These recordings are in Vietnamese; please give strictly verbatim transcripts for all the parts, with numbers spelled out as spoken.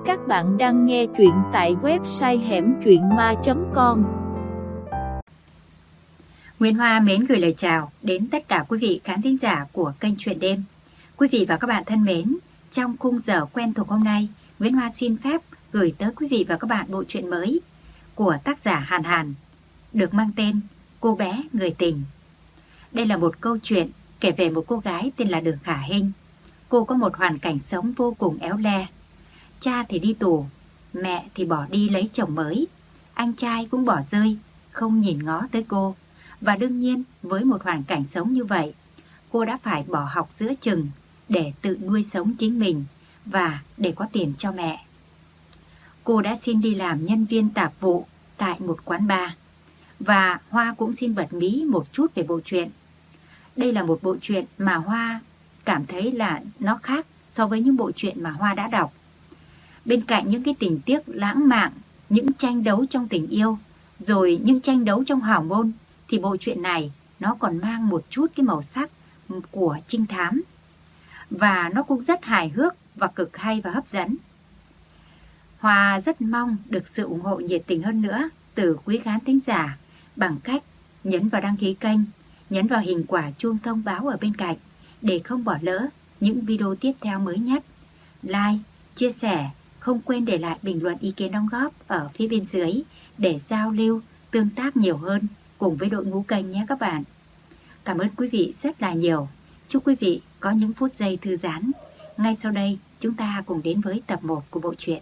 Các bạn đang nghe chuyện tại website hẻm truyện ma chấm com. Nguyễn Hoa mến gửi lời chào đến tất cả quý vị khán thính giả của kênh Chuyện Đêm. Quý vị và các bạn thân mến, trong khung giờ quen thuộc hôm nay, Nguyễn Hoa xin phép gửi tới quý vị và các bạn bộ truyện mới của tác giả Hàn Hàn, được mang tên Cô bé người tình. Đây là một câu chuyện kể về một cô gái tên là Đường Khả Hinh. Cô có một hoàn cảnh sống vô cùng éo le. Cha thì đi tù, mẹ thì bỏ đi lấy chồng mới, anh trai cũng bỏ rơi, không nhìn ngó tới cô. Và đương nhiên với một hoàn cảnh sống như vậy, cô đã phải bỏ học giữa chừng để tự nuôi sống chính mình và để có tiền cho mẹ. Cô đã xin đi làm nhân viên tạp vụ tại một quán bar. Và Hoa cũng xin bật mí một chút về bộ truyện. Đây là một bộ truyện mà Hoa cảm thấy là nó khác so với những bộ truyện mà Hoa đã đọc. Bên cạnh những cái tình tiết lãng mạn, những tranh đấu trong tình yêu, rồi những tranh đấu trong hào môn, thì bộ truyện này nó còn mang một chút cái màu sắc của trinh thám. Và nó cũng rất hài hước và cực hay và hấp dẫn. Hoa rất mong được sự ủng hộ nhiệt tình hơn nữa từ quý khán thính giả bằng cách nhấn vào đăng ký kênh, nhấn vào hình quả chuông thông báo ở bên cạnh để không bỏ lỡ những video tiếp theo mới nhất. Like, chia sẻ, không quên để lại bình luận ý kiến đóng góp ở phía bên dưới để giao lưu, tương tác nhiều hơn cùng với đội ngũ kênh nhé các bạn. Cảm ơn quý vị rất là nhiều. Chúc quý vị có những phút giây thư giãn. Ngay sau đây, chúng ta cùng đến với tập một của bộ truyện.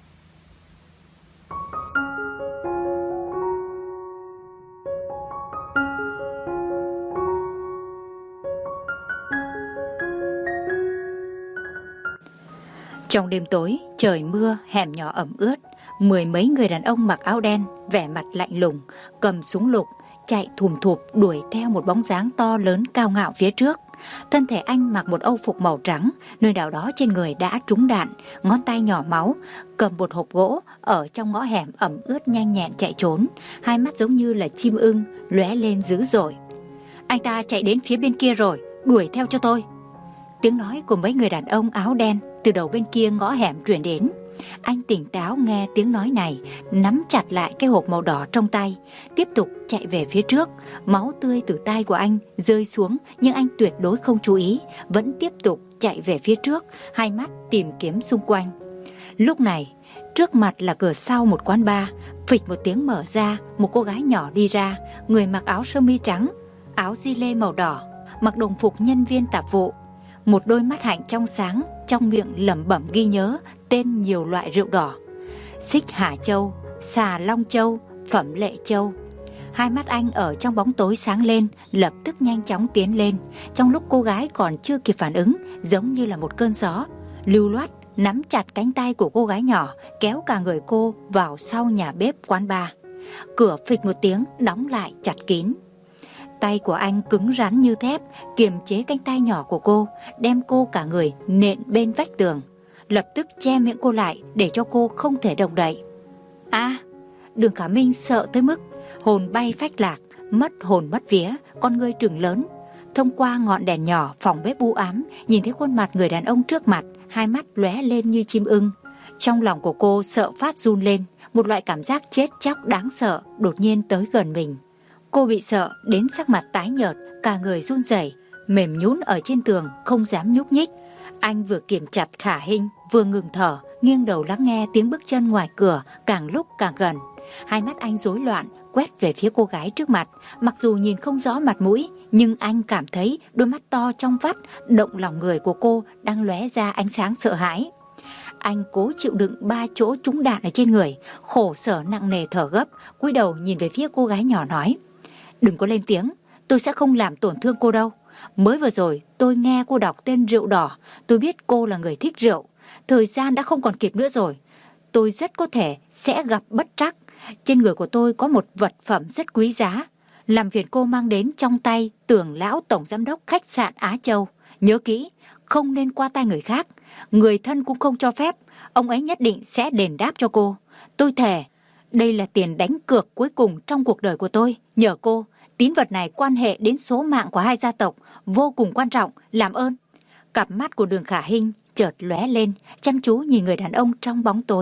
Trong đêm tối, trời mưa, hẻm nhỏ ẩm ướt, mười mấy người đàn ông mặc áo đen, vẻ mặt lạnh lùng, cầm súng lục, chạy thùm thụp đuổi theo một bóng dáng to lớn cao ngạo phía trước. Thân thể anh mặc một âu phục màu trắng, nơi nào đó trên người đã trúng đạn, ngón tay nhỏ máu, cầm một hộp gỗ ở trong ngõ hẻm ẩm ướt nhanh nhẹn chạy trốn, hai mắt giống như là chim ưng lóe lên dữ dội. Anh ta chạy đến phía bên kia rồi, đuổi theo cho tôi. Tiếng nói của mấy người đàn ông áo đen từ đầu bên kia ngõ hẻm truyền đến. Anh tỉnh táo nghe tiếng nói này, nắm chặt lại cái hộp màu đỏ trong tay, tiếp tục chạy về phía trước. Máu tươi từ tay của anh rơi xuống, nhưng anh tuyệt đối không chú ý, vẫn tiếp tục chạy về phía trước, hai mắt tìm kiếm xung quanh. Lúc này, trước mặt là cửa sau một quán bar, phịch một tiếng mở ra, một cô gái nhỏ đi ra, người mặc áo sơ mi trắng, áo gi lê màu đỏ, mặc đồng phục nhân viên tạp vụ. Một đôi mắt hạnh trong sáng, trong miệng lẩm bẩm ghi nhớ tên nhiều loại rượu đỏ: Xích Hà Châu, Xà Long Châu, Phẩm Lệ Châu. Hai mắt anh ở trong bóng tối sáng lên, lập tức nhanh chóng tiến lên. Trong lúc cô gái còn chưa kịp phản ứng, giống như là một cơn gió, lưu loát nắm chặt cánh tay của cô gái nhỏ, kéo cả người cô vào sau nhà bếp quán bar. Cửa phịch một tiếng đóng lại chặt kín. Tay của anh cứng rắn như thép, kiềm chế cánh tay nhỏ của cô, đem cô cả người nện bên vách tường, lập tức che miệng cô lại để cho cô không thể động đậy. À, Đường Khả Minh sợ tới mức hồn bay phách lạc, mất hồn mất vía, con ngươi trừng lớn. Thông qua ngọn đèn nhỏ phòng bếp u ám, nhìn thấy khuôn mặt người đàn ông trước mặt, hai mắt lóe lên như chim ưng. Trong lòng của cô sợ phát run lên, một loại cảm giác chết chóc đáng sợ đột nhiên tới gần mình. Cô bị sợ đến sắc mặt tái nhợt, cả người run rẩy, mềm nhũn ở trên tường, không dám nhúc nhích. Anh vừa kiềm chặt Khả Hinh, vừa ngừng thở, nghiêng đầu lắng nghe tiếng bước chân ngoài cửa càng lúc càng gần. Hai mắt anh rối loạn, quét về phía cô gái trước mặt. Mặc dù nhìn không rõ mặt mũi, nhưng anh cảm thấy đôi mắt to trong vắt, động lòng người của cô đang lóe ra ánh sáng sợ hãi. Anh cố chịu đựng ba chỗ trúng đạn ở trên người, khổ sở nặng nề thở gấp, cúi đầu nhìn về phía cô gái nhỏ nói: Đừng có lên tiếng, tôi sẽ không làm tổn thương cô đâu. Mới vừa rồi tôi nghe cô đọc tên rượu đỏ, tôi biết cô là người thích rượu. Thời gian đã không còn kịp nữa rồi. Tôi rất có thể sẽ gặp bất trắc. Trên người của tôi có một vật phẩm rất quý giá, làm phiền cô mang đến trong tay Tưởng lão tổng giám đốc khách sạn Á Châu. Nhớ kỹ, không nên qua tay người khác, người thân cũng không cho phép. Ông ấy nhất định sẽ đền đáp cho cô. Tôi thề, đây là tiền đánh cược cuối cùng trong cuộc đời của tôi. Nhờ cô, tín vật này quan hệ đến số mạng của hai gia tộc, vô cùng quan trọng, làm ơn. Cặp mắt của Đường Khả Hinh chợt lóe lên, chăm chú nhìn người đàn ông trong bóng tối.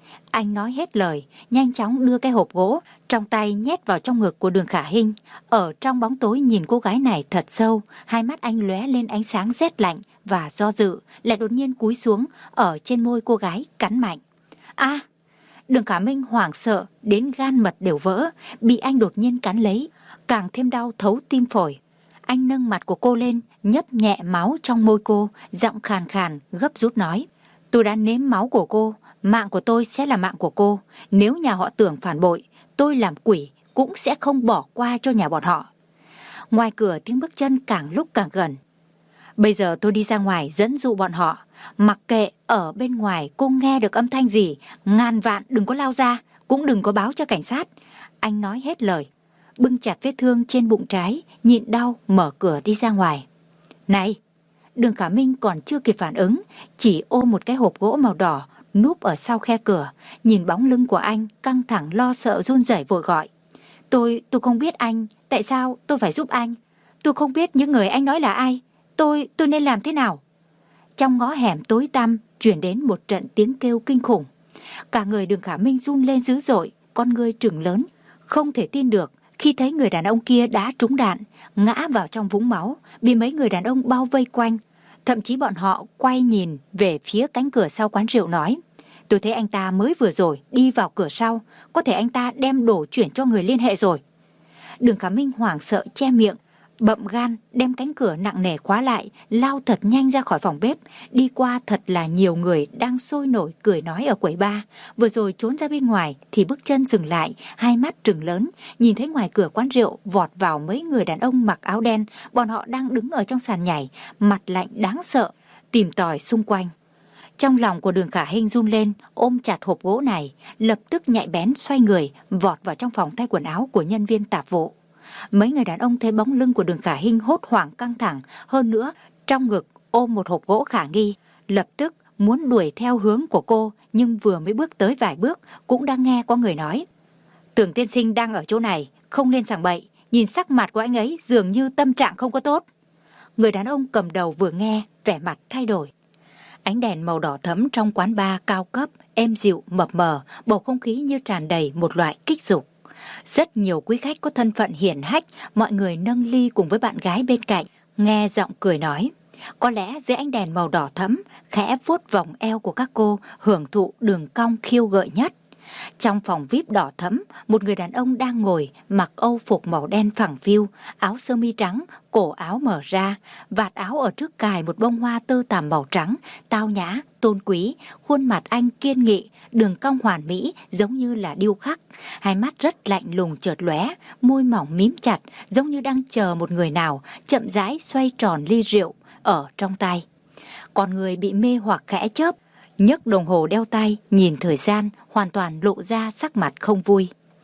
Anh nói hết lời, nhanh chóng đưa cái hộp gỗ trong tay nhét vào trong ngực của Đường Khả Hinh. Ở trong bóng tối nhìn cô gái này thật sâu, hai mắt anh lóe lên ánh sáng rét lạnh và do dự, lại đột nhiên cúi xuống ở trên môi cô gái cắn mạnh. A! Đường Khả Minh hoảng sợ đến gan mật đều vỡ, bị anh đột nhiên cắn lấy, càng thêm đau thấu tim phổi. Anh nâng mặt của cô lên, nhấp nhẹ máu trong môi cô, giọng khàn khàn gấp rút nói: tôi đã nếm máu của cô, mạng của tôi sẽ là mạng của cô. Nếu nhà họ Tưởng phản bội, tôi làm quỷ cũng sẽ không bỏ qua cho nhà bọn họ. Ngoài cửa tiếng bước chân càng lúc càng gần. Bây giờ tôi đi ra ngoài dẫn dụ bọn họ. Mặc kệ ở bên ngoài cô nghe được âm thanh gì, ngàn vạn đừng có lao ra, cũng đừng có báo cho cảnh sát. Anh nói hết lời, bưng chặt vết thương trên bụng trái, nhịn đau mở cửa đi ra ngoài. Này! Đường Khả Minh còn chưa kịp phản ứng, chỉ ôm một cái hộp gỗ màu đỏ núp ở sau khe cửa, nhìn bóng lưng của anh căng thẳng lo sợ run rẩy vội gọi: Tôi, tôi không biết anh, tại sao tôi phải giúp anh? Tôi không biết những người anh nói là ai, tôi, tôi nên làm thế nào? Trong ngõ hẻm tối tăm truyền đến một trận tiếng kêu kinh khủng. Cả người Đường Khả Minh run lên dữ dội, con ngươi trừng lớn, không thể tin được khi thấy người đàn ông kia đã trúng đạn, ngã vào trong vũng máu, bị mấy người đàn ông bao vây quanh. Thậm chí bọn họ quay nhìn về phía cánh cửa sau quán rượu nói: tôi thấy anh ta mới vừa rồi đi vào cửa sau, có thể anh ta đem đồ chuyển cho người liên hệ rồi. Đường Khả Minh hoảng sợ che miệng, bậm gan đem cánh cửa nặng nề khóa lại, lao thật nhanh ra khỏi phòng bếp, đi qua thật là nhiều người đang sôi nổi cười nói ở quầy bar. Vừa rồi trốn ra bên ngoài thì bước chân dừng lại, hai mắt trừng lớn, nhìn thấy ngoài cửa quán rượu vọt vào mấy người đàn ông mặc áo đen. Bọn họ đang đứng ở trong sàn nhảy, mặt lạnh đáng sợ, tìm tòi xung quanh. Trong lòng của Đường Khả Hinh run lên, ôm chặt hộp gỗ này, lập tức nhạy bén xoay người, vọt vào trong phòng thay quần áo của nhân viên tạp vụ. Mấy người đàn ông thấy bóng lưng của Đường Khả Hinh hốt hoảng căng thẳng, hơn nữa trong ngực ôm một hộp gỗ khả nghi, lập tức muốn đuổi theo hướng của cô, nhưng vừa mới bước tới vài bước cũng đang nghe có người nói: Tưởng tiên sinh đang ở chỗ này, không nên sảng bậy, nhìn sắc mặt của anh ấy dường như tâm trạng không có tốt. Người đàn ông cầm đầu vừa nghe, vẻ mặt thay đổi. Ánh đèn màu đỏ thẫm trong quán bar cao cấp, êm dịu mập mờ, bầu không khí như tràn đầy một loại kích dục. Rất nhiều quý khách có thân phận hiển hách, mọi người nâng ly cùng với bạn gái bên cạnh, nghe giọng cười nói. Có lẽ dưới ánh đèn màu đỏ thẫm, khẽ vuốt vòng eo của các cô, hưởng thụ đường cong khiêu gợi nhất. Trong phòng vi ai pi đỏ thẫm, một người đàn ông đang ngồi, mặc âu phục màu đen phẳng phiu, áo sơ mi trắng, cổ áo mở ra, vạt áo ở trước cài một bông hoa tơ tằm màu trắng, tao nhã, tôn quý, khuôn mặt anh kiên nghị, đường cong hoàn mỹ giống như là điêu khắc, hai mắt rất lạnh lùng chợt lóe, môi mỏng mím chặt, giống như đang chờ một người nào, chậm rãi xoay tròn ly rượu ở trong tay. Con người bị mê hoặc khẽ chớp, nhấc đồng hồ đeo tay, nhìn thời gian, hoàn toàn lộ ra sắc mặt không vui.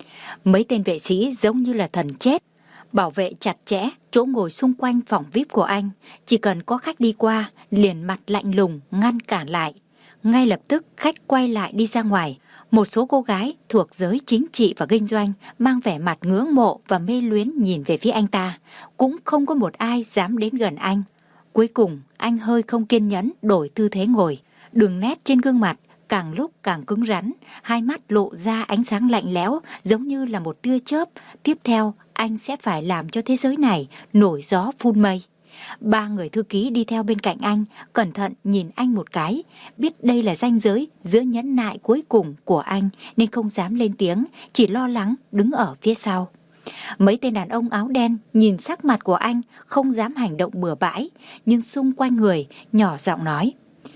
Mấy tên vệ sĩ giống như là thần chết, bảo vệ chặt chẽ chỗ ngồi xung quanh phòng vi ai pi của anh. Chỉ cần có khách đi qua, liền mặt lạnh lùng ngăn cản lại. Ngay lập tức khách quay lại đi ra ngoài. Một số cô gái thuộc giới chính trị và kinh doanh mang vẻ mặt ngưỡng mộ và mê luyến nhìn về phía anh ta. Cũng không có một ai dám đến gần anh. Cuối cùng anh hơi không kiên nhẫn đổi tư thế ngồi. Đường nét trên gương mặt càng lúc càng cứng rắn, hai mắt lộ ra ánh sáng lạnh lẽo giống như là một tia chớp. Tiếp theo anh sẽ phải làm cho thế giới này nổi gió phun mây. Ba người thư ký đi theo bên cạnh anh, cẩn thận nhìn anh một cái, biết đây là ranh giới giữa nhẫn nại cuối cùng của anh nên không dám lên tiếng, chỉ lo lắng đứng ở phía sau. Mấy tên đàn ông áo đen nhìn sắc mặt của anh không dám hành động bừa bãi, nhưng xung quanh người nhỏ giọng nói: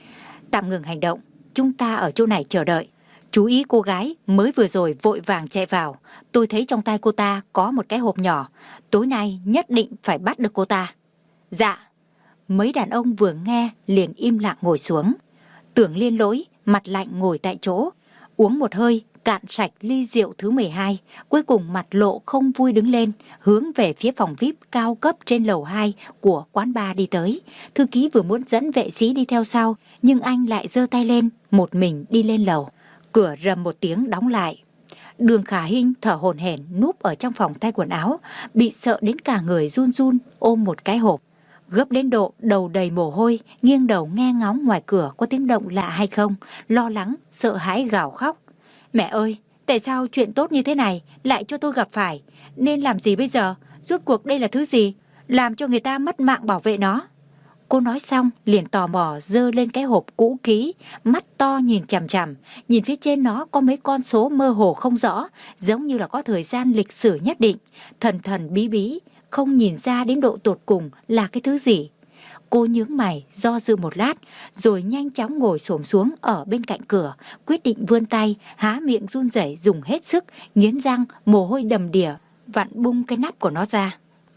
Tạm ngừng hành động, chúng ta ở chỗ này chờ đợi. Chú ý cô gái mới vừa rồi vội vàng chạy vào, tôi thấy trong tay cô ta có một cái hộp nhỏ, tối nay nhất định phải bắt được cô ta. Dạ. Mấy đàn ông vừa nghe liền im lặng ngồi xuống. Tưởng Liên Lỗi mặt lạnh ngồi tại chỗ, uống một hơi cạn sạch ly rượu thứ mười hai, cuối cùng mặt lộ không vui đứng lên, hướng về phía phòng vi ai pi cao cấp trên lầu hai của quán bar đi tới. Thư ký vừa muốn dẫn vệ sĩ đi theo sau, nhưng anh lại giơ tay lên, một mình đi lên lầu. Cửa rầm một tiếng đóng lại. Đường Khả Hinh thở hổn hển núp ở trong phòng thay quần áo, bị sợ đến cả người run run, ôm một cái hộp. Gấp đến độ đầu đầy mồ hôi, nghiêng đầu nghe ngóng ngoài cửa có tiếng động lạ hay không, lo lắng, sợ hãi gào khóc. Mẹ ơi, tại sao chuyện tốt như thế này lại cho tôi gặp phải? Nên làm gì bây giờ? Rốt cuộc đây là thứ gì? Làm cho người ta mất mạng bảo vệ nó. Cô nói xong liền tò mò giơ lên cái hộp cũ kỹ, mắt to nhìn chằm chằm, nhìn phía trên nó có mấy con số mơ hồ không rõ, giống như là có thời gian lịch sử nhất định, thần thần bí bí, không nhìn ra đến độ tột cùng là cái thứ gì. Cô nhướng mày do dự một lát, rồi nhanh chóng ngồi xổm xuống ở bên cạnh cửa, quyết định vươn tay, há miệng run rẩy dùng hết sức, nghiến răng, mồ hôi đầm đìa, vặn bung cái nắp của nó ra.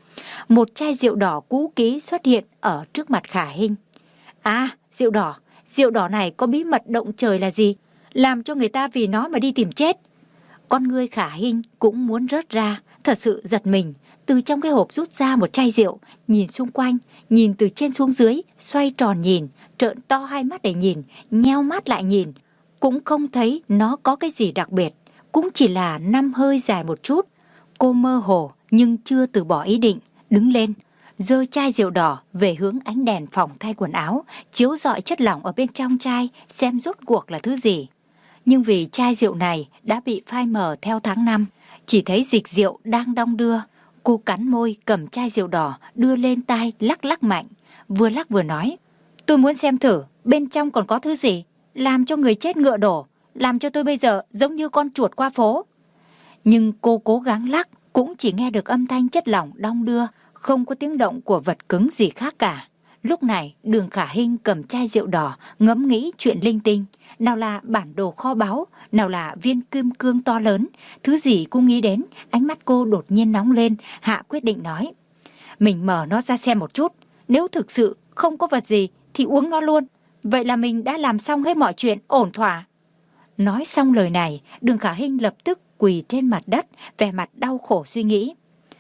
Một chai rượu đỏ cũ kỹ xuất hiện ở trước mặt Khả Hinh. À, rượu đỏ, rượu đỏ này có bí mật động trời là gì? Làm cho người ta vì nó mà đi tìm chết. Con ngươi Khả Hinh cũng muốn rớt ra, thật sự giật mình. Từ trong cái hộp rút ra một chai rượu, nhìn xung quanh, nhìn từ trên xuống dưới, xoay tròn nhìn, trợn to hai mắt để nhìn, nheo mắt lại nhìn. Cũng không thấy nó có cái gì đặc biệt, cũng chỉ là năm hơi dài một chút. Cô mơ hồ nhưng chưa từ bỏ ý định, đứng lên, giơ chai rượu đỏ về hướng ánh đèn phòng thay quần áo, chiếu rọi chất lỏng ở bên trong chai xem rốt cuộc là thứ gì. Nhưng vì chai rượu này đã bị phai mờ theo tháng năm, chỉ thấy dịch rượu đang đong đưa. Cô cắn môi cầm chai rượu đỏ đưa lên tai lắc lắc mạnh, vừa lắc vừa nói: tôi muốn xem thử bên trong còn có thứ gì, làm cho người chết ngựa đổ, làm cho tôi bây giờ giống như con chuột qua phố. Nhưng cô cố gắng lắc cũng chỉ nghe được âm thanh chất lỏng đong đưa, không có tiếng động của vật cứng gì khác cả. Lúc này Đường Khả Hinh cầm chai rượu đỏ ngẫm nghĩ chuyện linh tinh, nào là bản đồ kho báu, nào là viên kim cương to lớn, thứ gì cô nghĩ đến, ánh mắt cô đột nhiên nóng lên, hạ quyết định nói: mình mở nó ra xem một chút, nếu thực sự không có vật gì thì uống nó luôn, vậy là mình đã làm xong hết mọi chuyện ổn thỏa. Nói xong lời này, Đường Khả Hinh lập tức quỳ trên mặt đất, vẻ mặt đau khổ suy nghĩ.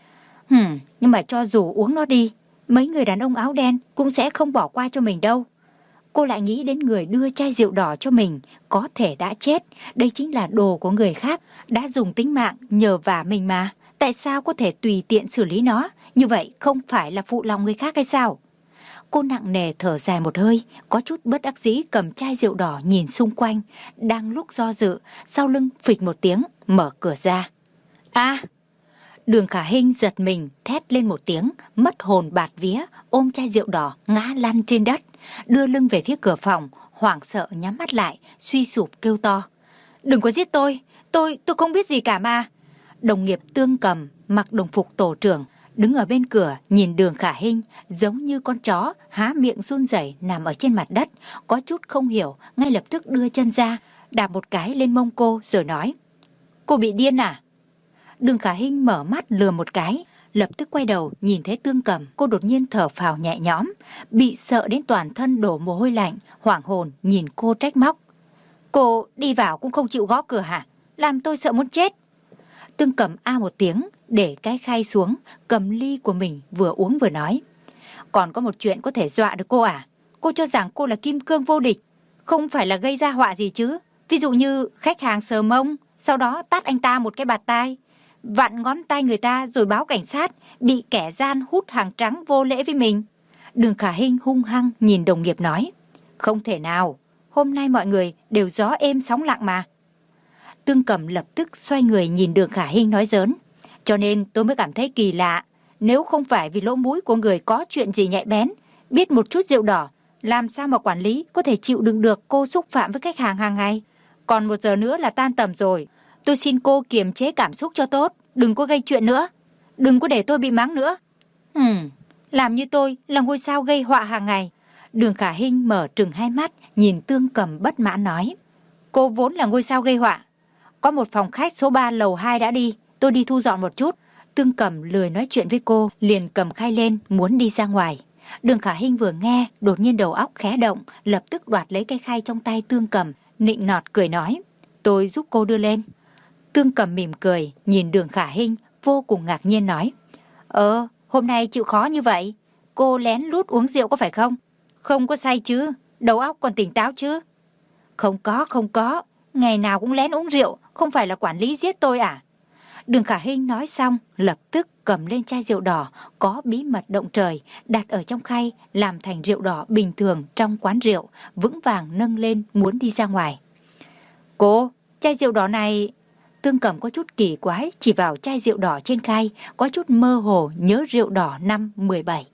Hừm, nhưng mà cho dù uống nó đi, mấy người đàn ông áo đen cũng sẽ không bỏ qua cho mình đâu. Cô lại nghĩ đến người đưa chai rượu đỏ cho mình, có thể đã chết, đây chính là đồ của người khác, đã dùng tính mạng nhờ vả mình mà, tại sao có thể tùy tiện xử lý nó, như vậy không phải là phụ lòng người khác hay sao? Cô nặng nề thở dài một hơi, có chút bất đắc dĩ cầm chai rượu đỏ nhìn xung quanh, đang lúc do dự, sau lưng phịch một tiếng, mở cửa ra. À! Đường Khả Hinh giật mình, thét lên một tiếng, mất hồn bạt vía, ôm chai rượu đỏ ngã lăn trên đất, đưa lưng về phía cửa phòng, hoảng sợ nhắm mắt lại, suy sụp kêu to: đừng có giết tôi, tôi, tôi không biết gì cả mà. Đồng nghiệp Tương Cầm mặc đồng phục tổ trưởng, đứng ở bên cửa nhìn Đường Khả Hinh giống như con chó há miệng run rẩy nằm ở trên mặt đất, có chút không hiểu, ngay lập tức đưa chân ra, đạp một cái lên mông cô rồi nói: cô bị điên à? Đường Khả Hinh mở mắt lừa một cái, lập tức quay đầu nhìn thấy Tương Cầm, cô đột nhiên thở phào nhẹ nhõm, bị sợ đến toàn thân đổ mồ hôi lạnh, hoảng hồn nhìn cô trách móc: cô đi vào cũng không chịu gõ cửa hả? Làm tôi sợ muốn chết. Tương Cầm a một tiếng, để cái khay xuống, cầm ly của mình vừa uống vừa nói: còn có một chuyện có thể dọa được cô à? Cô cho rằng cô là kim cương vô địch, không phải là gây ra họa gì chứ? Ví dụ như khách hàng sờ mông, sau đó tát anh ta một cái bạt tai, vặn ngón tay người ta rồi báo cảnh sát, bị kẻ gian hút hàng trắng vô lễ với mình. Đường Khả Hinh hung hăng nhìn đồng nghiệp nói: không thể nào, hôm nay mọi người đều gió êm sóng lặng mà. Tương Cầm lập tức xoay người nhìn Đường Khả Hinh nói giỡn: cho nên tôi mới cảm thấy kỳ lạ, nếu không phải vì lỗ mũi của người có chuyện gì nhạy bén, biết một chút rượu đỏ, làm sao mà quản lý có thể chịu đựng được cô xúc phạm với khách hàng hàng ngày. Còn một giờ nữa là tan tầm rồi, tôi xin cô kiềm chế cảm xúc cho tốt, đừng có gây chuyện nữa, đừng có để tôi bị mắng nữa. Hừm, làm như tôi là ngôi sao gây họa hàng ngày. Đường Khả Hinh mở trừng hai mắt, nhìn Tương Cầm bất mãn nói: cô vốn là ngôi sao gây họa. Có một phòng khách số ba lầu hai đã đi, tôi đi thu dọn một chút. Tương Cầm lười nói chuyện với cô, liền cầm khay lên muốn đi ra ngoài. Đường Khả Hinh vừa nghe, đột nhiên đầu óc khẽ động, lập tức đoạt lấy cái khay trong tay Tương Cầm, nịnh nọt cười nói: tôi giúp cô đưa lên. Tương Cầm mỉm cười, nhìn Đường Khả Hinh, vô cùng ngạc nhiên nói: Ờ, hôm nay chịu khó như vậy, cô lén lút uống rượu có phải không? Không có say chứ, đầu óc còn tỉnh táo chứ? Không có, không có, ngày nào cũng lén uống rượu, không phải là quản lý giết tôi à? Đường Khả Hinh nói xong, lập tức cầm lên chai rượu đỏ có bí mật động trời, đặt ở trong khay, làm thành rượu đỏ bình thường trong quán rượu, vững vàng nâng lên muốn đi ra ngoài. Cô, chai rượu đỏ này... Tương Cầm có chút kỳ quái chỉ vào chai rượu đỏ trên khay, có chút mơ hồ nhớ rượu đỏ năm mười bảy.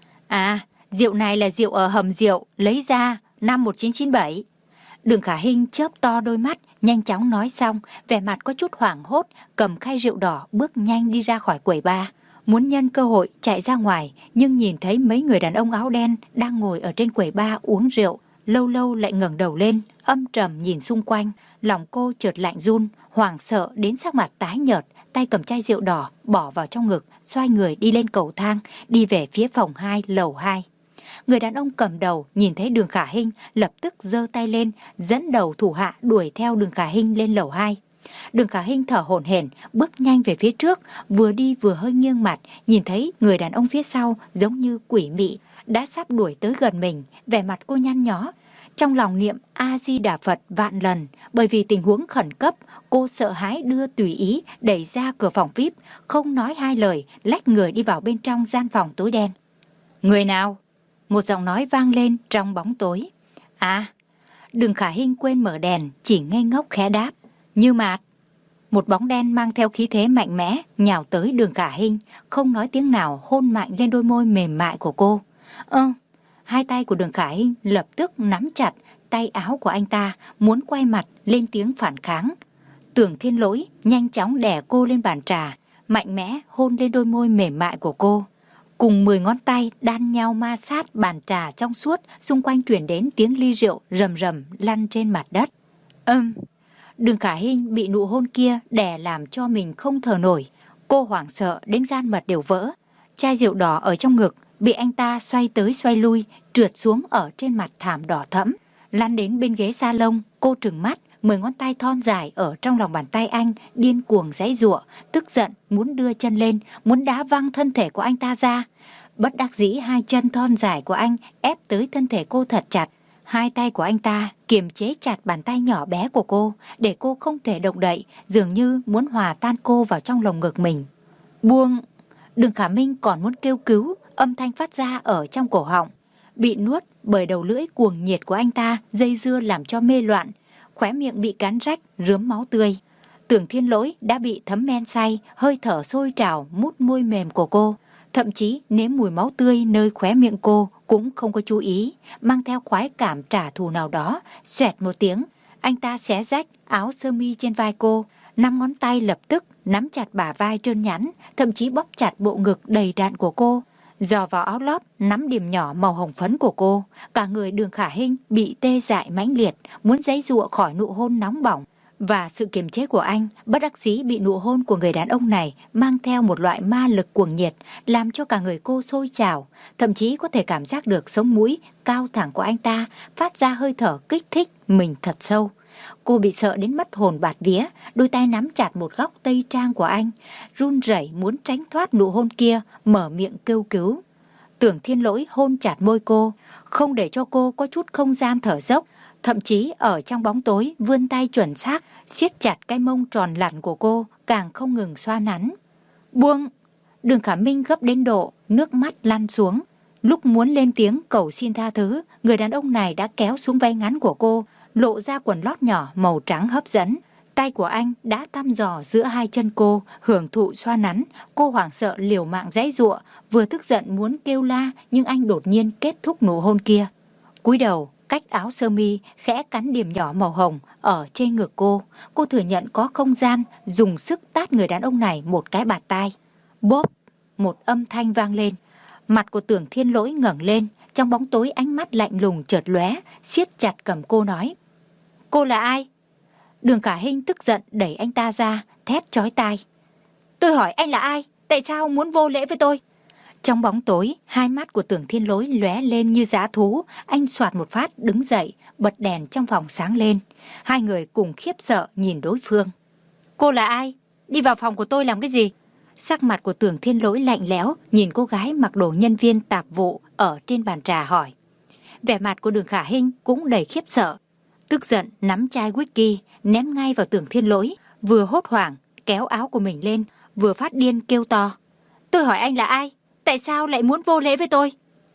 À, rượu này là rượu ở hầm rượu lấy ra năm một nghìn chín trăm chín mươi bảy. Đường Khả Hinh chớp to đôi mắt, nhanh chóng nói xong, vẻ mặt có chút hoảng hốt, cầm khay rượu đỏ bước nhanh đi ra khỏi quầy bar. Muốn nhân cơ hội chạy ra ngoài, nhưng nhìn thấy mấy người đàn ông áo đen đang ngồi ở trên quầy bar uống rượu, lâu lâu lại ngẩng đầu lên, âm trầm nhìn xung quanh. Lòng cô chợt lạnh run, hoảng sợ đến sắc mặt tái nhợt, tay cầm chai rượu đỏ bỏ vào trong ngực, xoay người đi lên cầu thang, đi về phía phòng hai, lầu hai. Người đàn ông cầm đầu nhìn thấy Đường Khả Hinh, lập tức giơ tay lên, dẫn đầu thủ hạ đuổi theo Đường Khả Hinh lên lầu hai. Đường Khả Hinh thở hổn hển, bước nhanh về phía trước, vừa đi vừa hơi nghiêng mặt, nhìn thấy người đàn ông phía sau giống như quỷ mị đã sắp đuổi tới gần mình, vẻ mặt cô nhăn nhó. Trong lòng niệm A Di Đà Phật vạn lần, bởi vì tình huống khẩn cấp, cô sợ hãi đưa tùy ý đẩy ra cửa phòng vi ai pi, không nói hai lời, lách người đi vào bên trong gian phòng tối đen. Người nào? Một giọng nói vang lên trong bóng tối. À, Đường Khả Hinh quên mở đèn, chỉ ngây ngốc khẽ đáp. Như Mạt. Một bóng đen mang theo khí thế mạnh mẽ nhào tới Đường Khả Hinh, không nói tiếng nào hôn mạnh lên đôi môi mềm mại của cô. Ơ, hai tay của Đường Khả Hinh lập tức nắm chặt tay áo của anh ta, muốn quay mặt lên tiếng phản kháng. Tưởng Thiên Lỗi nhanh chóng đè cô lên bàn trà, mạnh mẽ hôn lên đôi môi mềm mại của cô. Cùng mười ngón tay đan nhau ma sát bàn trà trong suốt, xung quanh truyền đến tiếng ly rượu rầm rầm lăn trên mặt đất. Ừm, Đường Khả Hinh bị nụ hôn kia đè làm cho mình không thở nổi. Cô hoảng sợ đến gan mật đều vỡ. Chai rượu đỏ ở trong ngực bị anh ta xoay tới xoay lui, trượt xuống ở trên mặt thảm đỏ thẫm, lăn đến bên ghế salon. Cô trừng mắt, mười ngón tay thon dài ở trong lòng bàn tay anh điên cuồng giãy giụa, tức giận muốn đưa chân lên, muốn đá văng thân thể của anh ta ra. Bất đắc dĩ hai chân thon dài của anh ép tới thân thể cô thật chặt. Hai tay của anh ta kiềm chế chặt bàn tay nhỏ bé của cô, để cô không thể động đậy, dường như muốn hòa tan cô vào trong lồng ngực mình. Buông! Đường Khả Minh còn muốn kêu cứu, âm thanh phát ra ở trong cổ họng, bị nuốt bởi đầu lưỡi cuồng nhiệt của anh ta dây dưa làm cho mê loạn, khóe miệng bị cắn rách, rướm máu tươi. Tưởng Thiên Lỗi đã bị thấm men say, hơi thở sôi trào mút môi mềm của cô, thậm chí nếm mùi máu tươi nơi khóe miệng cô cũng không có chú ý, mang theo khoái cảm trả thù nào đó. Xoẹt một tiếng, anh ta xé rách áo sơ mi trên vai cô, năm ngón tay lập tức nắm chặt bả vai trơn nhẵn, thậm chí bóp chặt bộ ngực đầy đặn của cô, dò vào áo lót nắm điểm nhỏ màu hồng phấn của cô. Cả người Đường Khả Hinh bị tê dại mãnh liệt, muốn giãy giụa khỏi nụ hôn nóng bỏng và sự kiềm chế của anh. Bất đắc dĩ bị nụ hôn của người đàn ông này mang theo một loại ma lực cuồng nhiệt, làm cho cả người cô sôi trào, thậm chí có thể cảm giác được sống mũi cao thẳng của anh ta phát ra hơi thở kích thích mình thật sâu. Cô bị sợ đến mất hồn bạt vía, đôi tay nắm chặt một góc tây trang của anh, run rẩy muốn tránh thoát nụ hôn kia, mở miệng kêu cứu. Tưởng Thiên Lỗi hôn chặt môi cô, không để cho cô có chút không gian thở dốc, thậm chí ở trong bóng tối vươn tay chuẩn xác siết chặt cái mông tròn lặn của cô, càng không ngừng xoa nắn. Buông! Đường Khả Minh gấp đến độ nước mắt lăn xuống. Lúc muốn lên tiếng cầu xin tha thứ, người đàn ông này đã kéo xuống váy ngắn của cô, lộ ra quần lót nhỏ màu trắng hấp dẫn. Tay của anh đã thăm dò giữa hai chân cô, hưởng thụ xoa nắn. Cô hoảng sợ liều mạng giãy giụa, vừa tức giận muốn kêu la, nhưng anh đột nhiên kết thúc nụ hôn kia. Cúi đầu cách áo sơ mi khẽ cắn điểm nhỏ màu hồng ở trên ngực cô. Cô thừa nhận có không gian, dùng sức tát người đàn ông này một cái bạt tai. Bốp! Một âm thanh vang lên. Mặt của Tưởng Thiên Lỗi ngẩng lên, trong bóng tối ánh mắt lạnh lùng chợt lóe, siết chặt cầm cô nói: Cô là ai? Đường Khả Hinh tức giận đẩy anh ta ra, thét chói tai: Tôi hỏi anh là ai? Tại sao muốn vô lễ với tôi? Trong bóng tối, hai mắt của Tưởng Thiên Lỗi lóe lên như dã thú. Anh xoạt một phát đứng dậy, bật đèn trong phòng sáng lên. Hai người cùng khiếp sợ nhìn đối phương. Cô là ai? Đi vào phòng của tôi làm cái gì? Sắc mặt của Tưởng Thiên Lỗi lạnh lẽo, nhìn cô gái mặc đồ nhân viên tạp vụ ở trên bàn trà hỏi. Vẻ mặt của Đường Khả Hinh cũng đầy khiếp sợ, tức giận nắm chai whisky ném ngay vào Tưởng Thiên Lỗi, vừa hốt hoảng kéo áo của mình lên, vừa phát điên kêu to: Tôi hỏi anh là ai? Tại sao lại muốn vô lễ với tôi?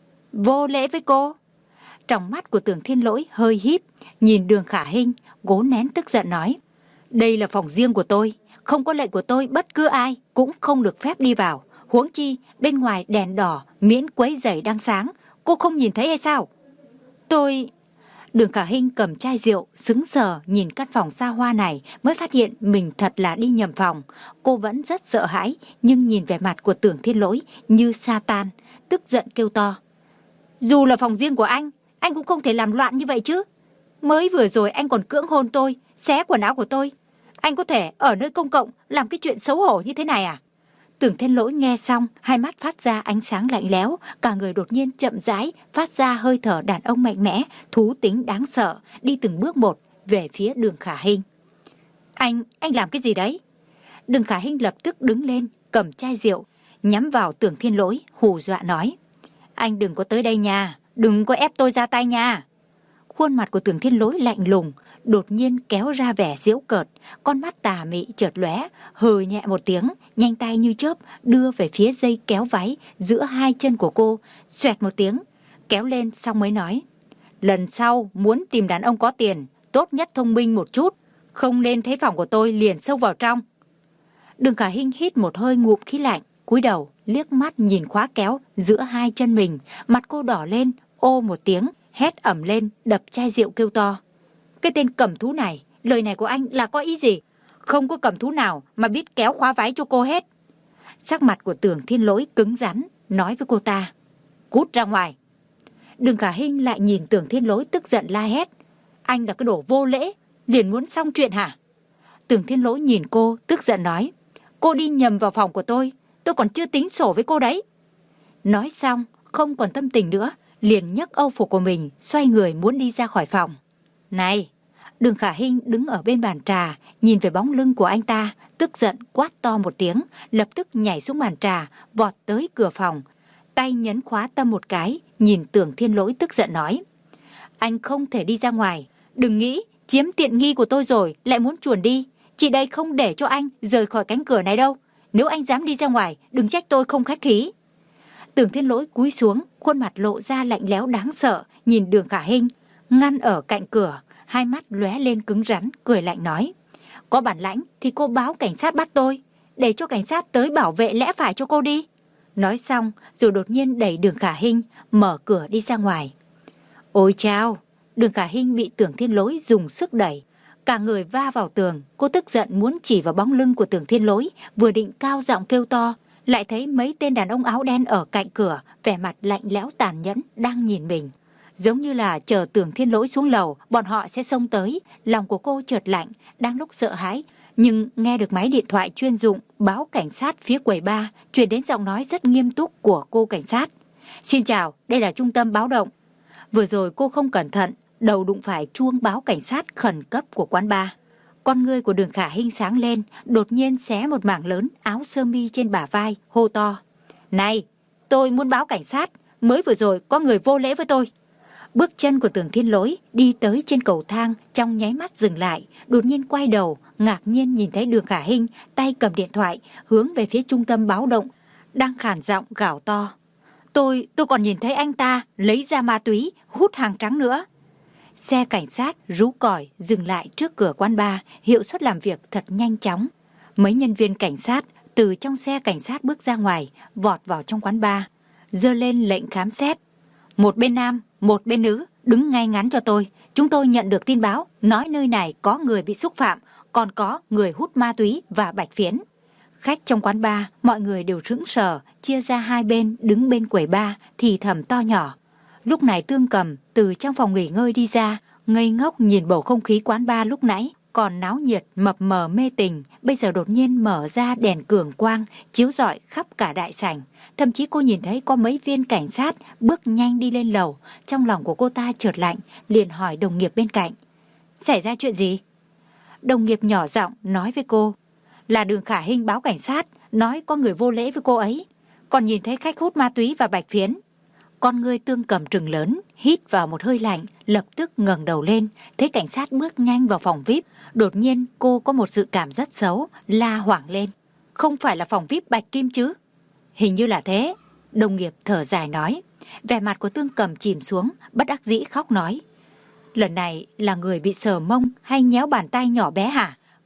Vô lễ với cô? Trong mắt của Tưởng Thiên Lỗi hơi híp, nhìn Đường Khả Hinh, cố nén tức giận nói: Đây là phòng riêng của tôi, không có lệnh của tôi bất cứ ai cũng không được phép đi vào. Huống chi bên ngoài đèn đỏ miễn quấy rầy đang sáng, cô không nhìn thấy hay sao? Tôi... Đường Khả Hinh cầm chai rượu, sững sờ nhìn căn phòng xa hoa này mới phát hiện mình thật là đi nhầm phòng. Cô vẫn rất sợ hãi, nhưng nhìn vẻ mặt của Tưởng Thiên Lỗi như sa tan, tức giận kêu to. Dù là phòng riêng của anh, anh cũng không thể làm loạn như vậy chứ. Mới vừa rồi anh còn cưỡng hôn tôi, xé quần áo của tôi. Anh có thể ở nơi công cộng làm cái chuyện xấu hổ như thế này à? Tưởng Thiên Lỗi nghe xong, hai mắt phát ra ánh sáng lạnh lẽo, cả người đột nhiên chậm rãi, phát ra hơi thở đàn ông mạnh mẽ, thú tính đáng sợ, đi từng bước một về phía Đường Khả Hinh. Anh, anh làm cái gì đấy? Đường Khả Hinh lập tức đứng lên, cầm chai rượu, nhắm vào Tưởng Thiên Lỗi, hù dọa nói. Anh đừng có tới đây nha, đừng có ép tôi ra tay nha. Khuôn mặt của Tưởng Thiên Lỗi lạnh lùng, đột nhiên kéo ra vẻ giễu cợt, con mắt tà mị chợt lóe, hừ nhẹ một tiếng, nhanh tay như chớp đưa về phía dây kéo váy giữa hai chân của cô, xoẹt một tiếng, kéo lên xong mới nói: lần sau muốn tìm đàn ông có tiền, tốt nhất thông minh một chút, không nên thấy phòng của tôi liền xông vào trong. Đường Khả Hinh hít một hơi ngụm khí lạnh, cúi đầu liếc mắt nhìn khóa kéo giữa hai chân mình, mặt cô đỏ lên, ô một tiếng, hét ầm lên, đập chai rượu kêu to. Cái tên cẩm thú này, lời này của anh là có ý gì? Không có cẩm thú nào mà biết kéo khóa váy cho cô hết. Sắc mặt của Tưởng Thiên Lỗi cứng rắn, nói với cô ta: cút ra ngoài. Đường Khả Hinh lại nhìn Tưởng Thiên Lỗi tức giận la hét: anh là cái đồ vô lễ, liền muốn xong chuyện hả? Tưởng Thiên Lỗi nhìn cô tức giận nói: cô đi nhầm vào phòng của tôi, tôi còn chưa tính sổ với cô đấy. Nói xong không còn tâm tình nữa, liền nhấc âu phục của mình, xoay người muốn đi ra khỏi phòng. Này! Đường Khả Hinh đứng ở bên bàn trà, nhìn về bóng lưng của anh ta, tức giận quát to một tiếng, lập tức nhảy xuống bàn trà, vọt tới cửa phòng, tay nhấn khóa tâm một cái, nhìn Tưởng Thiên Lỗi tức giận nói: anh không thể đi ra ngoài, đừng nghĩ chiếm tiện nghi của tôi rồi lại muốn chuồn đi, chị đây không để cho anh rời khỏi cánh cửa này đâu, nếu anh dám đi ra ngoài, đừng trách tôi không khách khí. Tưởng Thiên Lỗi cúi xuống, khuôn mặt lộ ra lạnh lẽo đáng sợ, nhìn Đường Khả Hinh ngăn ở cạnh cửa, hai mắt lóe lên cứng rắn, cười lạnh nói: có bản lãnh thì cô báo cảnh sát bắt tôi, để cho cảnh sát tới bảo vệ lẽ phải cho cô đi. Nói xong rồi đột nhiên đẩy Đường Khả Hinh mở cửa đi ra ngoài. Ôi chao! Đường Khả Hinh bị Tưởng Thiên Lỗi dùng sức đẩy, cả người va vào tường. Cô tức giận muốn chỉ vào bóng lưng của Tưởng Thiên Lỗi, vừa định cao giọng kêu to, lại thấy mấy tên đàn ông áo đen ở cạnh cửa, vẻ mặt lạnh lẽo tàn nhẫn đang nhìn mình, giống như là chờ Tưởng Thiên Lỗi xuống lầu, bọn họ sẽ xông tới. Lòng của cô chợt lạnh, đang lúc sợ hãi, nhưng nghe được máy điện thoại chuyên dụng báo cảnh sát phía quầy ba truyền đến giọng nói rất nghiêm túc của cô cảnh sát. Xin chào, đây là trung tâm báo động. Vừa rồi cô không cẩn thận, đầu đụng phải chuông báo cảnh sát khẩn cấp của quán bar. Con ngươi của Đường Khả Hinh sáng lên, đột nhiên xé một mảng lớn áo sơ mi trên bả vai, hô to: này, tôi muốn báo cảnh sát, mới vừa rồi có người vô lễ với tôi. Bước chân của Tưởng Thiên Lỗi đi tới trên cầu thang, trong nháy mắt dừng lại, đột nhiên quay đầu, ngạc nhiên nhìn thấy Đường Khả Hinh tay cầm điện thoại hướng về phía trung tâm báo động, đang khản giọng gào to: Tôi, tôi còn nhìn thấy anh ta lấy ra ma túy, hút hàng trắng nữa. Xe cảnh sát rú còi dừng lại trước cửa quán bar, hiệu suất làm việc thật nhanh chóng. Mấy nhân viên cảnh sát từ trong xe cảnh sát bước ra ngoài, vọt vào trong quán bar, giơ lên lệnh khám xét. Một bên nam, một bên nữ, đứng ngay ngắn cho tôi. Chúng tôi nhận được tin báo, nói nơi này có người bị xúc phạm, còn có người hút ma túy và bạch phiến. Khách trong quán bar, mọi người đều sững sờ, chia ra hai bên, đứng bên quầy bar, thì thầm to nhỏ. Lúc này Tương Cầm từ trong phòng nghỉ ngơi đi ra, ngây ngốc nhìn bầu không khí quán bar lúc nãy còn náo nhiệt mập mờ mê tình, bây giờ đột nhiên mở ra đèn cường quang chiếu rọi khắp cả đại sảnh. Thậm chí cô nhìn thấy có mấy viên cảnh sát bước nhanh đi lên lầu. Trong lòng của cô ta chợt lạnh, liền hỏi đồng nghiệp bên cạnh: xảy ra chuyện gì? Đồng nghiệp nhỏ giọng nói với cô: là Đường Khả Hinh báo cảnh sát, nói có người vô lễ với cô ấy, còn nhìn thấy khách hút ma túy và bạch phiến. Con ngươi Tương Cầm trừng lớn, hít vào một hơi lạnh, lập tức ngẩng đầu lên, thấy cảnh sát bước nhanh vào phòng vi ai pi. Đột nhiên cô có một dự cảm rất xấu, la hoảng lên: không phải là phòng vi ai pi Bạch Kim chứ? Hình như là thế. Đồng nghiệp thở dài nói. Vẻ mặt của Tương Cầm chìm xuống, bất đắc dĩ khóc nói: lần này là người bị sờ mông hay nhéo bàn tay nhỏ bé hả?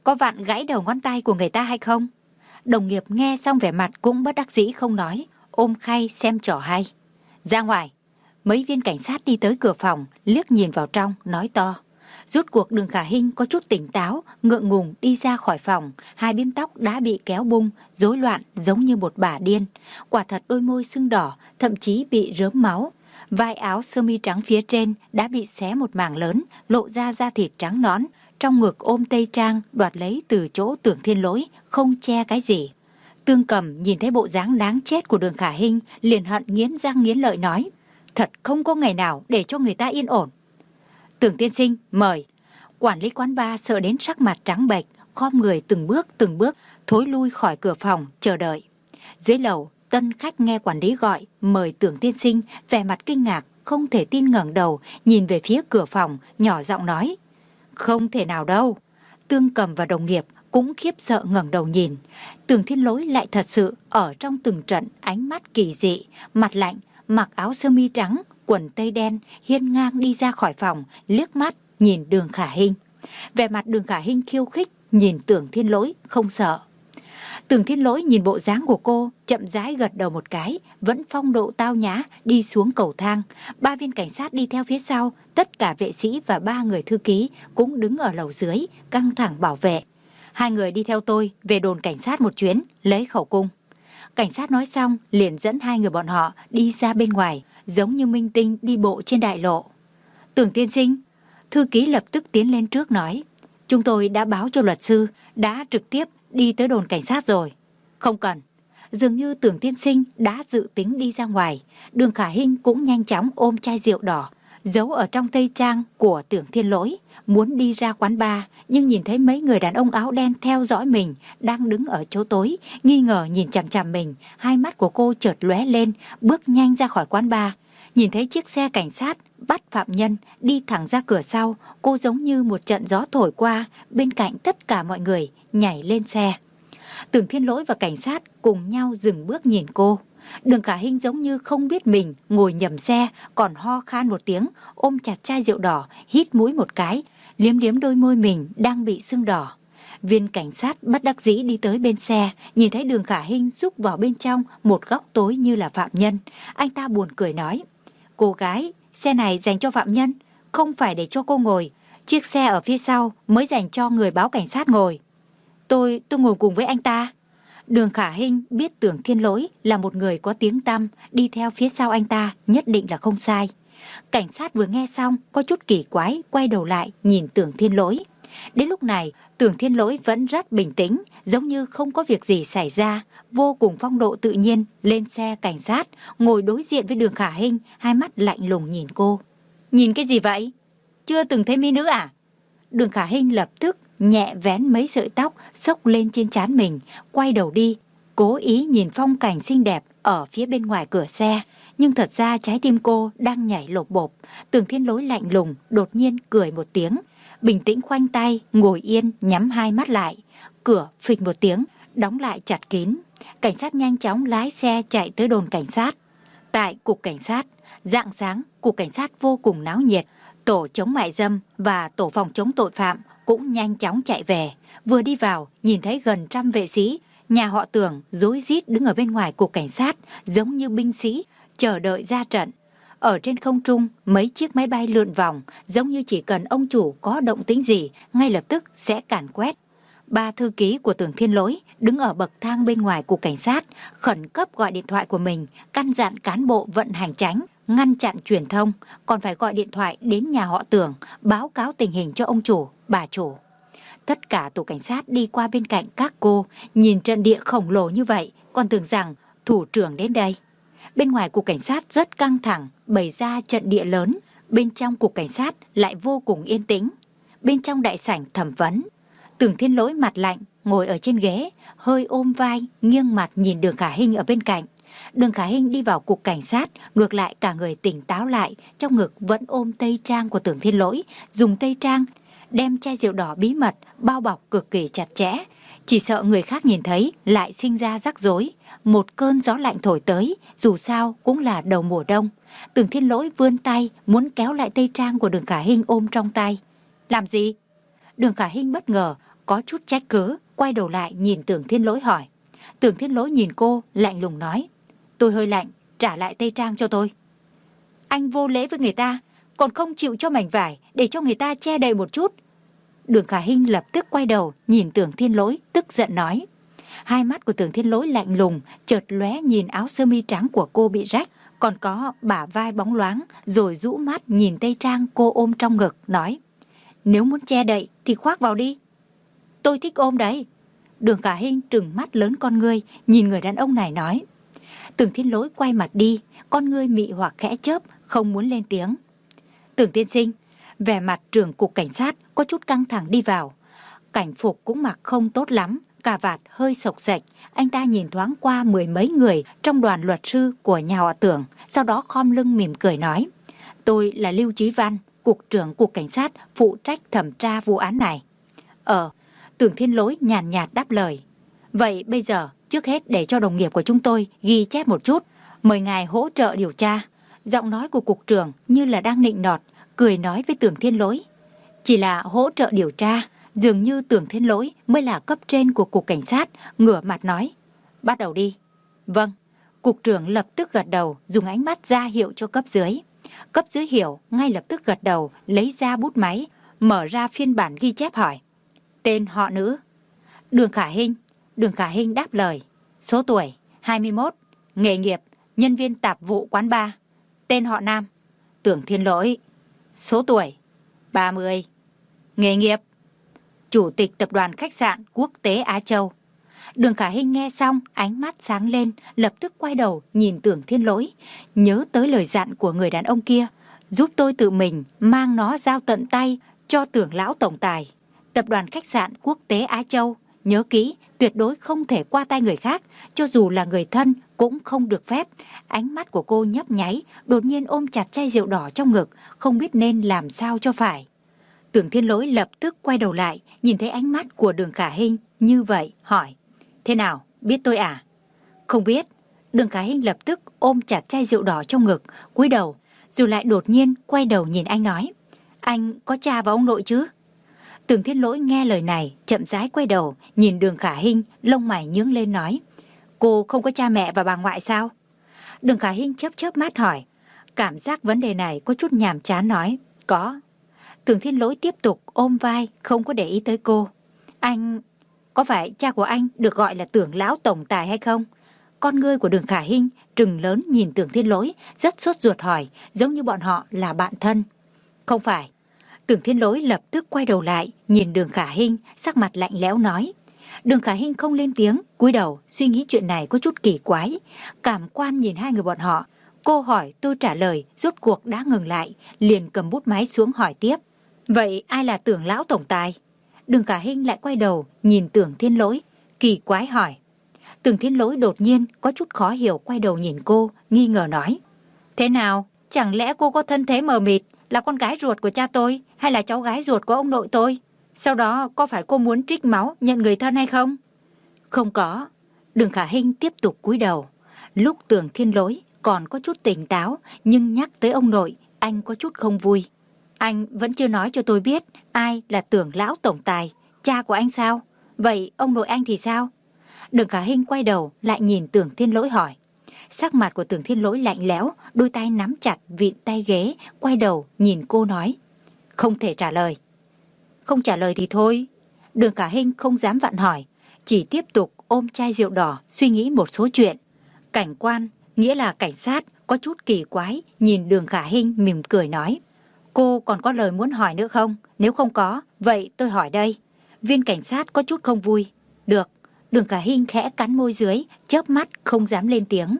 có vặn gãy đầu ngón tay của người ta hay không? Đồng nghiệp nghe xong vẻ mặt cũng bất đắc dĩ không nói, ôm khay xem trò hay. Ra ngoài. Mấy viên cảnh sát đi tới cửa phòng, liếc nhìn vào trong, nói to. Rút cuộc Đường Khả Hinh có chút tỉnh táo, ngượng ngùng đi ra khỏi phòng, hai bím tóc đã bị kéo bung, rối loạn giống như một bà điên. Quả thật đôi môi sưng đỏ, thậm chí bị rớm máu. Vai áo sơ mi trắng phía trên đã bị xé một mảng lớn, lộ ra da thịt trắng nõn. Trong ngực ôm tây trang đoạt lấy từ chỗ Tưởng Thiên Lỗi, không che cái gì. Tương Cầm nhìn thấy bộ dáng đáng chết của Đường Khả Hinh, liền hận nghiến răng nghiến lợi nói. Thật không có ngày nào để cho người ta yên ổn. Tưởng tiên sinh, mời. Quản lý quán bar sợ đến sắc mặt trắng bệch, khom người từng bước từng bước thối lui khỏi cửa phòng chờ đợi. Dưới lầu, tân khách nghe quản lý gọi mời Tưởng tiên sinh, vẻ mặt kinh ngạc, không thể tin ngẩng đầu nhìn về phía cửa phòng, nhỏ giọng nói. Không thể nào đâu. Tương Cầm và đồng nghiệp cũng khiếp sợ ngẩng đầu nhìn. Tưởng Thiên Lỗi lại thật sự ở trong từng trận ánh mắt kỳ dị, mặt lạnh, mặc áo sơ mi trắng, quần tây đen, hiên ngang đi ra khỏi phòng, liếc mắt nhìn Đường Khả Hinh. Vẻ mặt Đường Khả Hinh khiêu khích, nhìn Tưởng Thiên Lỗi không sợ. Tưởng Thiên Lỗi nhìn bộ dáng của cô, chậm rãi gật đầu một cái, vẫn phong độ tao nhã đi xuống cầu thang. Ba viên cảnh sát đi theo phía sau, tất cả vệ sĩ và ba người thư ký cũng đứng ở lầu dưới, căng thẳng bảo vệ. Hai người đi theo tôi về đồn cảnh sát một chuyến, lấy khẩu cung. Cảnh sát nói xong, liền dẫn hai người bọn họ đi ra bên ngoài, giống như minh tinh đi bộ trên đại lộ. Tưởng tiên sinh, thư ký lập tức tiến lên trước nói. Chúng tôi đã báo cho luật sư, đã trực tiếp đi tới đồn cảnh sát rồi. Không cần. Dường như Tưởng tiên sinh đã dự tính đi ra ngoài. Đường Khả Hinh cũng nhanh chóng ôm chai rượu đỏ, giấu ở trong tây trang của Tưởng Thiên Lỗi, muốn đi ra quán bar, nhưng nhìn thấy mấy người đàn ông áo đen theo dõi mình, đang đứng ở chỗ tối, nghi ngờ nhìn chằm chằm mình. Hai mắt của cô chợt lóe lên, bước nhanh ra khỏi quán bar. Nhìn thấy chiếc xe cảnh sát bắt phạm nhân đi thẳng ra cửa sau, cô giống như một trận gió thổi qua, bên cạnh tất cả mọi người nhảy lên xe. Tưởng Thiên Lỗi và cảnh sát cùng nhau dừng bước nhìn cô. Đường Khả Hinh giống như không biết mình ngồi nhầm xe, còn ho khan một tiếng, ôm chặt chai rượu đỏ, hít mũi một cái, liếm liếm đôi môi mình đang bị sưng đỏ. Viên cảnh sát bất đắc dĩ đi tới bên xe, nhìn thấy Đường Khả Hinh rúc vào bên trong một góc tối như là phạm nhân. Anh ta buồn cười nói, cô gái, xe này dành cho phạm nhân, không phải để cho cô ngồi. Chiếc xe ở phía sau mới dành cho người báo cảnh sát ngồi. Tôi, tôi ngồi cùng với anh ta. Đường Khả Hinh biết Tưởng Thiên Lỗi là một người có tiếng tăm, đi theo phía sau anh ta nhất định là không sai. Cảnh sát vừa nghe xong có chút kỳ quái, quay đầu lại nhìn Tưởng Thiên Lỗi. Đến lúc này Tưởng Thiên Lỗi vẫn rất bình tĩnh, giống như không có việc gì xảy ra, vô cùng phong độ tự nhiên lên xe cảnh sát, ngồi đối diện với Đường Khả Hinh, hai mắt lạnh lùng nhìn cô. Nhìn cái gì vậy? Chưa từng thấy mỹ nữ à? Đường Khả Hinh lập tức nhẹ vén mấy sợi tóc xốc lên trên trán mình, quay đầu đi, cố ý nhìn phong cảnh xinh đẹp ở phía bên ngoài cửa xe. Nhưng thật ra trái tim cô đang nhảy lộp bộp. Tưởng Thiên Lỗi lạnh lùng đột nhiên cười một tiếng, bình tĩnh khoanh tay ngồi yên, nhắm hai mắt lại. Cửa phịch một tiếng đóng lại chặt kín. Cảnh sát nhanh chóng lái xe chạy tới đồn cảnh sát. Tại cục cảnh sát, rạng sáng cục cảnh sát vô cùng náo nhiệt. Tổ chống mại dâm và tổ phòng chống tội phạm cũng nhanh chóng chạy về. Vừa đi vào nhìn thấy gần trăm vệ sĩ nhà họ Tưởng rối rít đứng ở bên ngoài cục cảnh sát, giống như binh sĩ chờ đợi ra trận. Ở trên không trung mấy chiếc máy bay lượn vòng, giống như chỉ cần ông chủ có động tĩnh gì ngay lập tức sẽ càn quét. Ba thư ký của Tưởng Thiên Lỗi đứng ở bậc thang bên ngoài cục cảnh sát, khẩn cấp gọi điện thoại của mình, căn dặn cán bộ vận hành tránh, ngăn chặn truyền thông, còn phải gọi điện thoại đến nhà họ Tưởng, báo cáo tình hình cho ông chủ, bà chủ. Tất cả tổ cảnh sát đi qua bên cạnh các cô, nhìn trận địa khổng lồ như vậy, còn tưởng rằng thủ trưởng đến đây. Bên ngoài cục cảnh sát rất căng thẳng, bày ra trận địa lớn, bên trong cục cảnh sát lại vô cùng yên tĩnh. Bên trong đại sảnh thẩm vấn, Tưởng Thiên Lỗi mặt lạnh, ngồi ở trên ghế, hơi ôm vai, nghiêng mặt nhìn Đường Khả Hinh ở bên cạnh. Đường Khả Hinh đi vào cục cảnh sát, ngược lại cả người tỉnh táo lại, trong ngực vẫn ôm tây trang của Tưởng Thiên Lỗi, dùng tây trang đem chai rượu đỏ bí mật bao bọc cực kỳ chặt chẽ, chỉ sợ người khác nhìn thấy lại sinh ra rắc rối. Một cơn gió lạnh thổi tới, dù sao cũng là đầu mùa đông. Tưởng Thiên Lỗi vươn tay muốn kéo lại tây trang của Đường Khả Hinh ôm trong tay. Làm gì? Đường Khả Hinh bất ngờ, có chút trách cứ, quay đầu lại nhìn Tưởng Thiên Lỗi hỏi. Tưởng Thiên Lỗi nhìn cô, lạnh lùng nói, tôi hơi lạnh, trả lại tây trang cho tôi. Anh vô lễ với người ta, còn không chịu cho mảnh vải để cho người ta che đậy một chút. Đường Khả Hinh lập tức quay đầu nhìn Tưởng Thiên Lỗi, tức giận nói. Hai mắt của Tưởng Thiên Lỗi lạnh lùng, chợt lóe nhìn áo sơ mi trắng của cô bị rách, còn có bả vai bóng loáng, rồi rũ mắt nhìn tây trang cô ôm trong ngực, nói, nếu muốn che đậy thì khoác vào đi. Tôi thích ôm đấy. Đường Khả Hinh trừng mắt lớn con ngươi, nhìn người đàn ông này nói. Tưởng Thiên Lỗi quay mặt đi, con ngươi mị hoặc khẽ chớp, không muốn lên tiếng. Tưởng tiên sinh, vẻ mặt trưởng cục cảnh sát có chút căng thẳng đi vào. Cảnh phục cũng mặc không tốt lắm, cà vạt hơi xộc xệch. Anh ta nhìn thoáng qua mười mấy người trong đoàn luật sư của nhà họ Tưởng, sau đó khom lưng mỉm cười nói. Tôi là Lưu Chí Văn, cục trưởng cục cảnh sát phụ trách thẩm tra vụ án này. Ờ, Tưởng Thiên Lỗi nhàn nhạt đáp lời. Vậy bây giờ, trước hết để cho đồng nghiệp của chúng tôi ghi chép một chút, mời ngài hỗ trợ điều tra. Giọng nói của cục trưởng như là đang nịnh nọt, cười nói với Tưởng Thiên Lỗi. Chỉ là hỗ trợ điều tra, dường như Tưởng Thiên Lỗi mới là cấp trên của cục cảnh sát, ngửa mặt nói. Bắt đầu đi. Vâng. Cục trưởng lập tức gật đầu, dùng ánh mắt ra hiệu cho cấp dưới. Cấp dưới hiểu, ngay lập tức gật đầu, lấy ra bút máy, mở ra phiên bản ghi chép hỏi. Tên họ nữ. Đường Khả Hinh. Đường Khả Hinh đáp lời. Số tuổi hai mươi mốt. Nghề nghiệp nhân viên tạp vụ quán bar. Tên họ nam. Tưởng Thiên Lỗi. Số tuổi ba mươi. Nghề nghiệp chủ tịch tập đoàn khách sạn Quốc tế Á Châu. Đường Khả Hinh nghe xong, ánh mắt sáng lên, lập tức quay đầu nhìn Tưởng Thiên Lỗi, nhớ tới lời dặn của người đàn ông kia, giúp tôi tự mình mang nó giao tận tay cho Tưởng lão tổng tài. Tập đoàn khách sạn Quốc tế Á Châu, nhớ kỹ, tuyệt đối không thể qua tay người khác, cho dù là người thân cũng không được phép. Ánh mắt của cô nhấp nháy, đột nhiên ôm chặt chai rượu đỏ trong ngực, không biết nên làm sao cho phải. Tưởng Thiên Lỗi lập tức quay đầu lại, nhìn thấy ánh mắt của Đường Khả Hinh như vậy, hỏi. Thế nào, biết tôi à? Không biết. Đường Khả Hinh lập tức ôm chặt chai rượu đỏ trong ngực, cúi đầu, rồi lại đột nhiên quay đầu nhìn anh nói. Anh có cha và ông nội chứ? Tưởng Thiên Lỗi nghe lời này, chậm rãi quay đầu, nhìn Đường Khả Hinh, lông mày nhướng lên nói. Cô không có cha mẹ và bà ngoại sao? Đường Khả Hinh chớp chớp mắt hỏi. Cảm giác vấn đề này có chút nhàm chán nói. Có. Tưởng Thiên Lỗi tiếp tục ôm vai, không có để ý tới cô. Anh... Có phải cha của anh được gọi là Tưởng lão tổng tài hay không? Con ngươi của Đường Khả Hinh trừng lớn nhìn Tưởng Thiên Lỗi, rất sốt ruột hỏi, giống như bọn họ là bạn thân. Không phải. Tưởng Thiên Lỗi lập tức quay đầu lại, nhìn Đường Khả Hinh, sắc mặt lạnh lẽo nói. Đường Khả Hinh không lên tiếng, cúi đầu, suy nghĩ chuyện này có chút kỳ quái. Cảm quan nhìn hai người bọn họ, cô hỏi tôi trả lời, rốt cuộc đã ngừng lại, liền cầm bút máy xuống hỏi tiếp. Vậy ai là Tưởng lão tổng tài? Đường Khả Hinh lại quay đầu, nhìn Tưởng Thiên Lỗi, kỳ quái hỏi. Tưởng Thiên Lỗi đột nhiên có chút khó hiểu, quay đầu nhìn cô, nghi ngờ nói. Thế nào, chẳng lẽ cô có thân thế mờ mịt, là con gái ruột của cha tôi, hay là cháu gái ruột của ông nội tôi? Sau đó có phải cô muốn trích máu nhận người thân hay không? Không có. Đường Khả Hinh tiếp tục cúi đầu. Lúc Tưởng Thiên Lỗi còn có chút tỉnh táo, nhưng nhắc tới ông nội, anh có chút không vui. Anh vẫn chưa nói cho tôi biết ai là Tưởng lão tổng tài, cha của anh sao? Vậy ông nội anh thì sao? Đường Khả Hinh quay đầu lại nhìn Tưởng Thiên Lỗi hỏi. Sắc mặt của Tưởng Thiên Lỗi lạnh lẽo, đôi tay nắm chặt vịn tay ghế, quay đầu nhìn cô nói. Không thể trả lời. Không trả lời thì thôi. Đường Khả Hinh không dám vặn hỏi, chỉ tiếp tục ôm chai rượu đỏ suy nghĩ một số chuyện. Cảnh quan, nghĩa là cảnh sát, có chút kỳ quái, nhìn Đường Khả Hinh mỉm cười nói. Cô còn có lời muốn hỏi nữa không? Nếu không có, vậy tôi hỏi đây. Viên cảnh sát có chút không vui. Được. Đường Khả Hinh khẽ cắn môi dưới, chớp mắt không dám lên tiếng.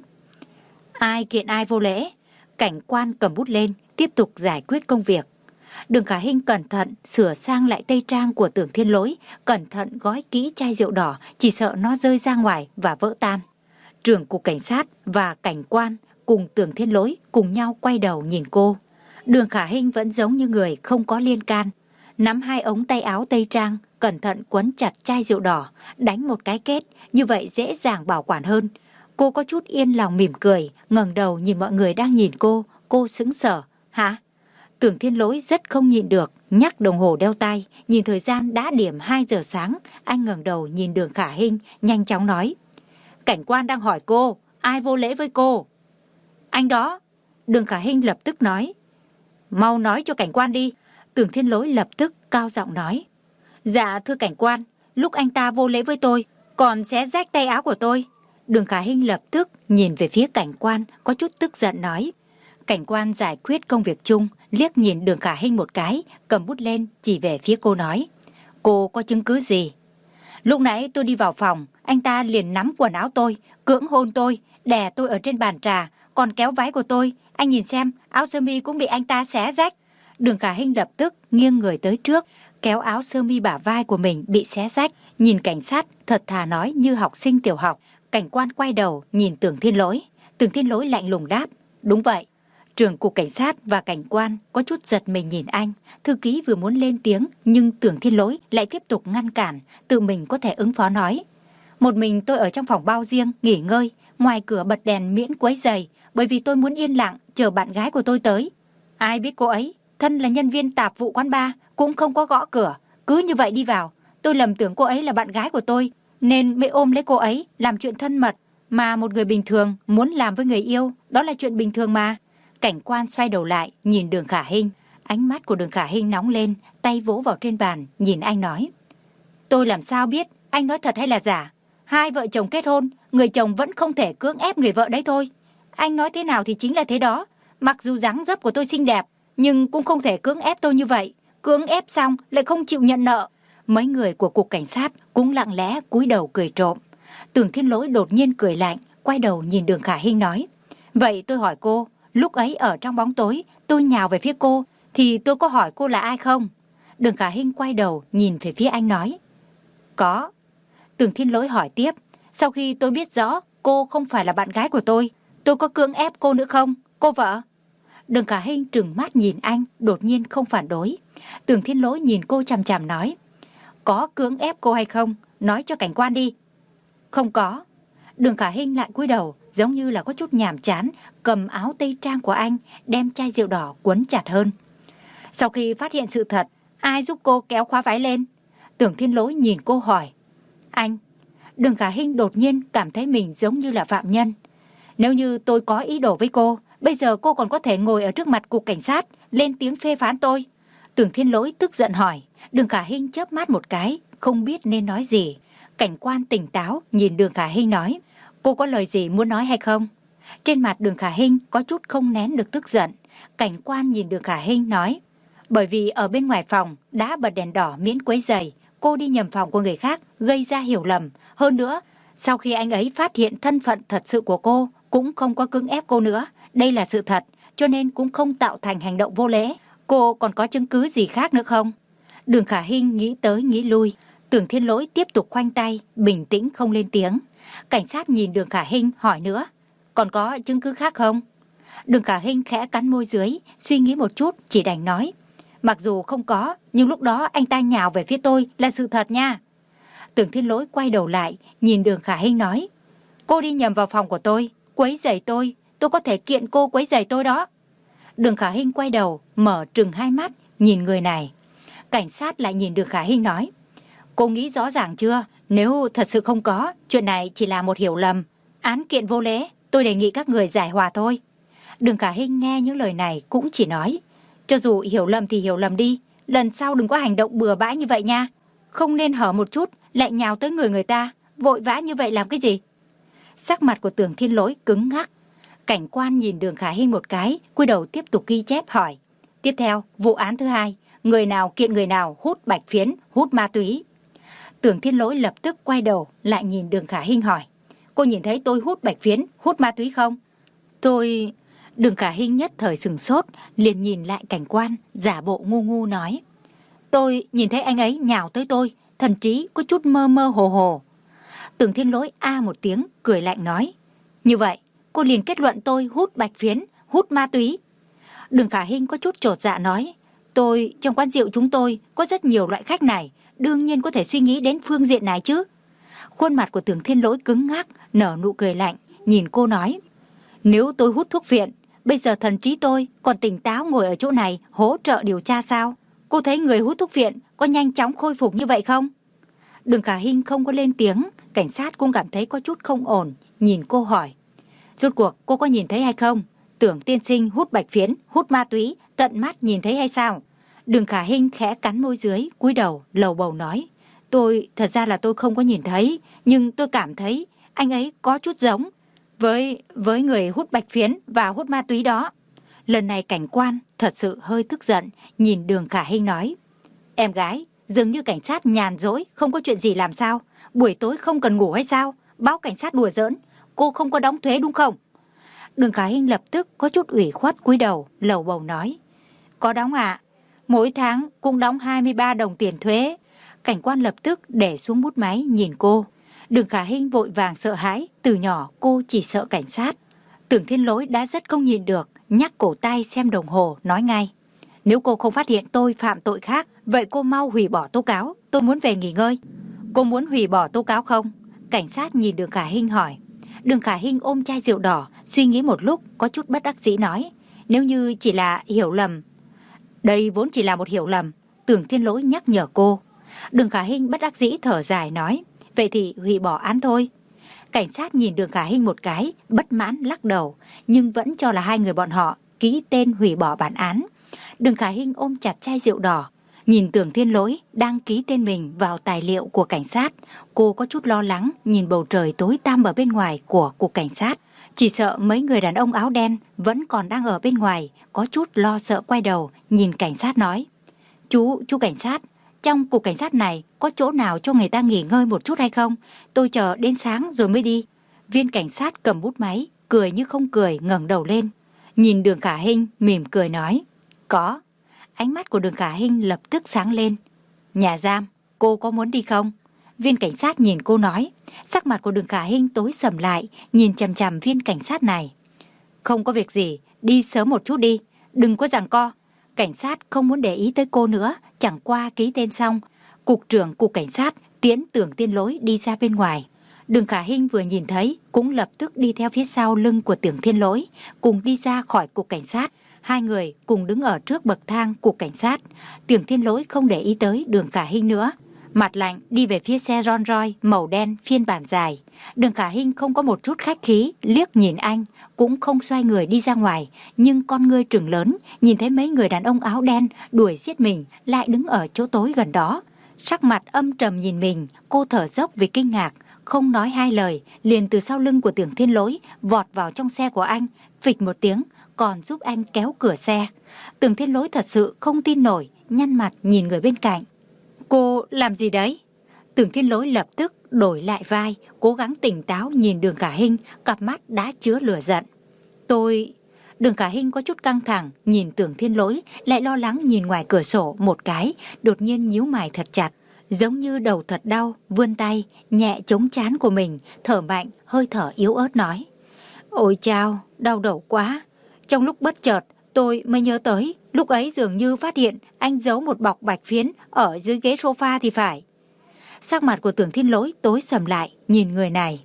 Ai kiện ai vô lễ? Cảnh quan cầm bút lên, tiếp tục giải quyết công việc. Đường Khả Hinh cẩn thận sửa sang lại tây trang của Tưởng Thiên Lỗi, cẩn thận gói kỹ chai rượu đỏ, chỉ sợ nó rơi ra ngoài và vỡ tan. Trưởng cục cảnh sát và cảnh quan cùng Tưởng Thiên Lỗi cùng nhau quay đầu nhìn cô. Đường Khả Hinh vẫn giống như người không có liên can, nắm hai ống tay áo tây trang, cẩn thận quấn chặt chai rượu đỏ, đánh một cái kết, như vậy dễ dàng bảo quản hơn. Cô có chút yên lòng mỉm cười, ngẩng đầu nhìn mọi người đang nhìn cô, cô sững sờ. Hả? Tưởng Thiên Lỗi rất không nhịn được, nhắc đồng hồ đeo tay, nhìn thời gian đã điểm hai giờ sáng. Anh ngẩng đầu nhìn Đường Khả Hinh, nhanh chóng nói: cảnh quan đang hỏi cô, ai vô lễ với cô? Anh đó. Đường Khả Hinh lập tức nói. Mau nói cho cảnh quan đi. Tưởng Thiên Lỗi lập tức cao giọng nói. Dạ thưa cảnh quan, lúc anh ta vô lễ với tôi, còn xé rách tay áo của tôi. Đường Khả Hinh lập tức nhìn về phía cảnh quan, có chút tức giận nói. Cảnh quan giải quyết công việc chung, liếc nhìn Đường Khả Hinh một cái, cầm bút lên chỉ về phía cô nói. Cô có chứng cứ gì? Lúc nãy tôi đi vào phòng, anh ta liền nắm quần áo tôi, cưỡng hôn tôi, đè tôi ở trên bàn trà, còn kéo váy của tôi. Anh nhìn xem, áo sơ mi cũng bị anh ta xé rách. Đường Khả Hinh lập tức nghiêng người tới trước, kéo áo sơ mi bả vai của mình bị xé rách, nhìn cảnh sát thật thà nói như học sinh tiểu học. Cảnh quan quay đầu nhìn Tưởng Thiên Lỗi. Tưởng Thiên Lỗi lạnh lùng đáp. Đúng vậy. Trưởng cục cảnh sát và cảnh quan có chút giật mình nhìn anh. Thư ký vừa muốn lên tiếng, nhưng Tưởng Thiên Lỗi lại tiếp tục ngăn cản, tự mình có thể ứng phó nói. Một mình tôi ở trong phòng bao riêng, nghỉ ngơi, ngoài cửa bật đèn miễn quấy rầy, bởi vì tôi muốn yên lặng, chờ bạn gái của tôi tới. Ai biết cô ấy, thân là nhân viên tạp vụ quán bar, cũng không có gõ cửa, cứ như vậy đi vào. Tôi lầm tưởng cô ấy là bạn gái của tôi, nên mới ôm lấy cô ấy, làm chuyện thân mật. Mà một người bình thường muốn làm với người yêu, đó là chuyện bình thường mà. Cảnh quan xoay đầu lại, nhìn Đường Khả Hinh. Ánh mắt của Đường Khả Hinh nóng lên, tay vỗ vào trên bàn, nhìn anh nói. Tôi làm sao biết, anh nói thật hay là giả? Hai vợ chồng kết hôn, người chồng vẫn không thể cưỡng ép người vợ đấy thôi. Anh nói thế nào thì chính là thế đó. Mặc dù dáng dấp của tôi xinh đẹp, nhưng cũng không thể cưỡng ép tôi như vậy. Cưỡng ép xong lại không chịu nhận nợ. Mấy người của cục cảnh sát cũng lặng lẽ cúi đầu cười trộm. Tưởng Thiên Lỗi đột nhiên cười lạnh, quay đầu nhìn Đường Khả Hinh nói. Vậy tôi hỏi cô, lúc ấy ở trong bóng tối, tôi nhào về phía cô, thì tôi có hỏi cô là ai không? Đường Khả Hinh quay đầu nhìn về phía anh nói. Có. Tưởng Thiên Lỗi hỏi tiếp. Sau khi tôi biết rõ cô không phải là bạn gái của tôi, tôi có cưỡng ép cô nữa không, cô vợ? Đường Khả Hinh trừng mắt nhìn anh, đột nhiên không phản đối. Tưởng Thiên Lỗi nhìn cô chằm chằm nói. Có cưỡng ép cô hay không? Nói cho cảnh quan đi. Không có. Đường Khả Hinh lại cúi đầu, giống như là có chút nhàm chán, cầm áo tây trang của anh, đem chai rượu đỏ quấn chặt hơn. Sau khi phát hiện sự thật, ai giúp cô kéo khóa váy lên? Tưởng Thiên Lỗi nhìn cô hỏi. Anh. Đường Khả Hinh đột nhiên cảm thấy mình giống như là phạm nhân. Nếu như tôi có ý đồ với cô, bây giờ cô còn có thể ngồi ở trước mặt cục cảnh sát, lên tiếng phê phán tôi. Tưởng Thiên Lỗi tức giận hỏi. Đường Khả Hinh chớp mắt một cái, không biết nên nói gì. Cảnh quan tỉnh táo nhìn Đường Khả Hinh nói. Cô có lời gì muốn nói hay không? Trên mặt Đường Khả Hinh có chút không nén được tức giận. Cảnh quan nhìn Đường Khả Hinh nói. Bởi vì ở bên ngoài phòng đã bật đèn đỏ miễn quấy rầy, cô đi nhầm phòng của người khác, gây ra hiểu lầm. Hơn nữa, sau khi anh ấy phát hiện thân phận thật sự của cô, cũng không có cưỡng ép cô nữa. Đây là sự thật, cho nên cũng không tạo thành hành động vô lễ. Cô còn có chứng cứ gì khác nữa không? Đường Khả Hinh nghĩ tới nghĩ lui. Tưởng Thiên Lỗi tiếp tục khoanh tay, bình tĩnh không lên tiếng. Cảnh sát nhìn Đường Khả Hinh hỏi nữa. Còn có chứng cứ khác không? Đường Khả Hinh khẽ cắn môi dưới, suy nghĩ một chút, chỉ đành nói. Mặc dù không có, nhưng lúc đó anh ta nhào về phía tôi là sự thật nha. Tưởng Thiên Lỗi quay đầu lại, nhìn Đường Khả Hinh nói. Cô đi nhầm vào phòng của tôi, quấy rầy tôi, tôi có thể kiện cô quấy rầy tôi đó. Đường Khả Hinh quay đầu, mở trừng hai mắt, nhìn người này. Cảnh sát lại nhìn Đường Khả Hinh nói. Cô nghĩ rõ ràng chưa? Nếu thật sự không có, chuyện này chỉ là một hiểu lầm. Án kiện vô lễ, tôi đề nghị các người giải hòa thôi. Đường Khả Hinh nghe những lời này cũng chỉ nói. Cho dù hiểu lầm thì hiểu lầm đi, lần sau đừng có hành động bừa bãi như vậy nha. Không nên hở một chút, lại nhào tới người người ta, vội vã như vậy làm cái gì? Sắc mặt của Tưởng Thiên Lỗi cứng ngắc. Cảnh quan nhìn Đường Khả Hinh một cái, cúi đầu tiếp tục ghi chép hỏi. Tiếp theo, vụ án thứ hai, người nào kiện người nào hút bạch phiến, hút ma túy. Tưởng Thiên Lỗi lập tức quay đầu, lại nhìn Đường Khả Hinh hỏi. Cô nhìn thấy tôi hút bạch phiến, hút ma túy không? Tôi... Đường Khả Hinh nhất thời sừng sốt, liền nhìn lại cảnh quan, giả bộ ngu ngu nói. Tôi nhìn thấy anh ấy nhào tới tôi, thần trí có chút mơ mơ hồ hồ. Tưởng Thiên Lỗi a một tiếng, cười lạnh nói. Như vậy, cô liền kết luận tôi hút bạch phiến, hút ma túy. Đường Khả Hinh có chút chột dạ nói. Tôi, trong quán rượu chúng tôi có rất nhiều loại khách này, đương nhiên có thể suy nghĩ đến phương diện này chứ. Khuôn mặt của Tưởng Thiên Lỗi cứng ngắc, nở nụ cười lạnh, nhìn cô nói. Nếu tôi hút thuốc viện, bây giờ thần trí tôi còn tỉnh táo ngồi ở chỗ này hỗ trợ điều tra sao? cô thấy người hút thuốc viện có nhanh chóng khôi phục như vậy không? Đường Khả Hinh không có lên tiếng, cảnh sát cũng cảm thấy có chút không ổn, nhìn cô hỏi. Rốt cuộc cô có nhìn thấy hay không? Tưởng tiên sinh hút bạch phiến, hút ma túy, tận mắt nhìn thấy hay sao? Đường Khả Hinh khẽ cắn môi dưới, cúi đầu, lầu bầu nói. Tôi, thật ra là tôi không có nhìn thấy, nhưng tôi cảm thấy anh ấy có chút giống với với người hút bạch phiến và hút ma túy đó. Lần này cảnh quan thật sự hơi tức giận, nhìn Đường Khả Hinh nói. Em gái, dường như cảnh sát nhàn rỗi, không có chuyện gì làm sao? Buổi tối không cần ngủ hay sao? Báo cảnh sát đùa giỡn, cô không có đóng thuế đúng không? Đường Khả Hinh lập tức có chút ủy khuất cúi đầu, lầu bầu nói. Có đóng ạ, mỗi tháng cũng đóng hai mươi ba đồng tiền thuế. Cảnh quan lập tức để xuống bút máy nhìn cô. Đường Khả Hinh vội vàng sợ hãi, từ nhỏ cô chỉ sợ cảnh sát. Tưởng Thiên Lỗi đã rất không nhìn được, nhắc cổ tay xem đồng hồ, nói ngay. Nếu cô không phát hiện tôi phạm tội khác, vậy cô mau hủy bỏ tố cáo, tôi muốn về nghỉ ngơi. Cô muốn hủy bỏ tố cáo không? Cảnh sát nhìn Đường Khả Hinh hỏi. Đường Khả Hinh ôm chai rượu đỏ, suy nghĩ một lúc, có chút bất đắc dĩ nói. Nếu như chỉ là hiểu lầm. Đây vốn chỉ là một hiểu lầm, Tưởng Thiên Lỗi nhắc nhở cô. Đường Khả Hinh bất đắc dĩ thở dài nói. Vậy thì hủy bỏ án thôi. Cảnh sát nhìn Đường Khả Hinh một cái, bất mãn lắc đầu, nhưng vẫn cho là hai người bọn họ ký tên hủy bỏ bản án. Đường Khả Hinh ôm chặt chai rượu đỏ, nhìn Tưởng Thiên Lỗi đang ký tên mình vào tài liệu của cảnh sát. Cô có chút lo lắng nhìn bầu trời tối tăm ở bên ngoài của cục cảnh sát. Chỉ sợ mấy người đàn ông áo đen vẫn còn đang ở bên ngoài, có chút lo sợ quay đầu nhìn cảnh sát nói. Chú, chú cảnh sát, trong cục cảnh sát này có chỗ nào cho người ta nghỉ ngơi một chút hay không? Tôi chờ đến sáng rồi mới đi. Viên cảnh sát cầm bút máy, cười như không cười ngẩng đầu lên. Nhìn Đường Khả Hinh mỉm cười nói. Có. Ánh mắt của Đường Khả Hinh lập tức sáng lên. Nhà giam, cô có muốn đi không? Viên cảnh sát nhìn cô nói. Sắc mặt của Đường Khả Hinh tối sầm lại, nhìn chằm chằm viên cảnh sát này. Không có việc gì, đi sớm một chút đi, đừng có giằng co. Cảnh sát không muốn để ý tới cô nữa, chẳng qua ký tên xong. Cục trưởng cục cảnh sát tiễn Tưởng Thiên Lỗi đi ra bên ngoài. Đường Khả Hinh vừa nhìn thấy cũng lập tức đi theo phía sau lưng của Tưởng Thiên Lỗi, cùng đi ra khỏi cục cảnh sát. Hai người cùng đứng ở trước bậc thang cục cảnh sát. Tưởng Thiên Lỗi không để ý tới Đường Khả Hinh nữa, mặt lạnh đi về phía xe Rolls Royce màu đen phiên bản dài. Đường Khả Hinh không có một chút khách khí, liếc nhìn anh, cũng không xoay người đi ra ngoài, nhưng con ngươi trừng lớn, nhìn thấy mấy người đàn ông áo đen đuổi giết mình, lại đứng ở chỗ tối gần đó. Sắc mặt âm trầm nhìn mình, cô thở dốc vì kinh ngạc, không nói hai lời, liền từ sau lưng của Tưởng Thiên Lỗi vọt vào trong xe của anh, phịch một tiếng, còn giúp anh kéo cửa xe. Tưởng Thiên Lỗi thật sự không tin nổi, nhăn mặt nhìn người bên cạnh. Cô làm gì đấy? Tưởng Thiên Lỗi lập tức đổi lại vai, cố gắng tỉnh táo nhìn Đường Khả Hinh, cặp mắt đã chứa lửa giận. Tôi... Đường Khả Hinh có chút căng thẳng, nhìn Tưởng Thiên Lỗi, lại lo lắng nhìn ngoài cửa sổ một cái, đột nhiên nhíu mày thật chặt, giống như đầu thật đau, vươn tay, nhẹ chống trán của mình, thở mạnh, hơi thở yếu ớt nói. Ôi chao, đau đầu quá. Trong lúc bất chợt, tôi mới nhớ tới, lúc ấy dường như phát hiện anh giấu một bọc bạch phiến ở dưới ghế sofa thì phải. Sắc mặt của Tưởng Thiên Lỗi tối sầm lại, nhìn người này.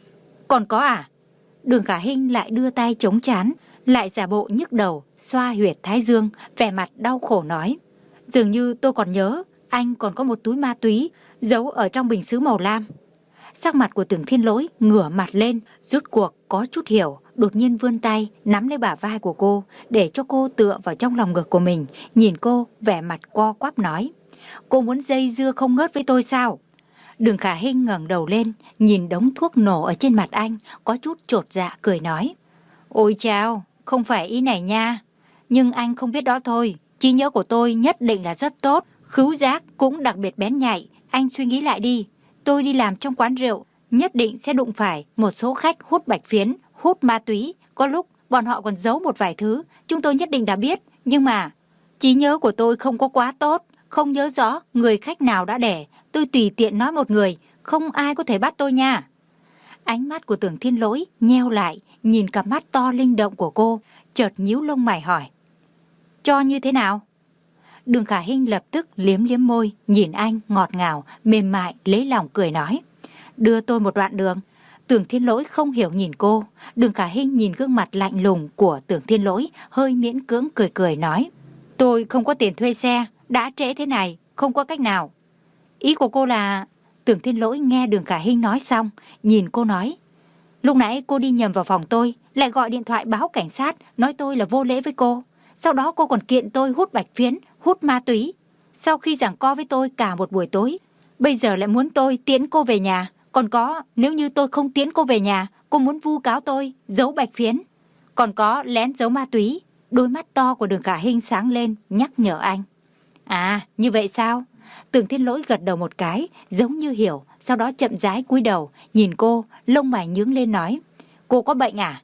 Còn có à? Đường Khả Hinh lại đưa tay chống trán, lại giả bộ nhức đầu, xoa huyệt thái dương, vẻ mặt đau khổ nói. Dường như tôi còn nhớ, anh còn có một túi ma túy giấu ở trong bình sứ màu lam. Sắc mặt của Tưởng Thiên Lỗi ngửa mặt lên, rút cuộc có chút hiểu, đột nhiên vươn tay nắm lấy bả vai của cô, để cho cô tựa vào trong lòng ngực của mình, nhìn cô vẻ mặt co quắp nói. Cô muốn dây dưa không ngớt với tôi sao? Đường Khả Hinh ngẩng đầu lên, nhìn đống thuốc nổ ở trên mặt anh, có chút chột dạ cười nói. Ôi chao, không phải ý này nha. Nhưng anh không biết đó thôi, trí nhớ của tôi nhất định là rất tốt, khứu giác cũng đặc biệt bén nhạy. Anh suy nghĩ lại đi, tôi đi làm trong quán rượu, nhất định sẽ đụng phải một số khách hút bạch phiến, hút ma túy. Có lúc bọn họ còn giấu một vài thứ, chúng tôi nhất định đã biết. Nhưng mà trí nhớ của tôi không có quá tốt, không nhớ rõ người khách nào đã đẻ. Tôi tùy tiện nói một người, không ai có thể bắt tôi nha. Ánh mắt của Tưởng Thiên Lỗi nheo lại, nhìn cặp mắt to linh động của cô, chợt nhíu lông mày hỏi. Cho như thế nào? Đường Khả Hinh lập tức liếm liếm môi, nhìn anh ngọt ngào, mềm mại, lấy lòng cười nói. Đưa tôi một đoạn đường. Tưởng Thiên Lỗi không hiểu nhìn cô. Đường Khả Hinh nhìn gương mặt lạnh lùng của Tưởng Thiên Lỗi, hơi miễn cưỡng cười cười nói. Tôi không có tiền thuê xe, đã trễ thế này, không có cách nào. Ý của cô là... Tưởng Thiên Lỗi nghe Đường Khả Hinh nói xong, nhìn cô nói, lúc nãy cô đi nhầm vào phòng tôi, lại gọi điện thoại báo cảnh sát, nói tôi là vô lễ với cô. Sau đó cô còn kiện tôi hút bạch phiến, hút ma túy. Sau khi giằng co với tôi cả một buổi tối, bây giờ lại muốn tôi tiễn cô về nhà. Còn có, nếu như tôi không tiễn cô về nhà, cô muốn vu cáo tôi, giấu bạch phiến. Còn có lén giấu ma túy. Đôi mắt to của Đường Khả Hinh sáng lên, nhắc nhở anh. À, như vậy sao? Tưởng Thiên Lỗi gật đầu một cái, giống như hiểu, sau đó chậm rãi cúi đầu, nhìn cô, lông mày nhướng lên nói, cô có bệnh à?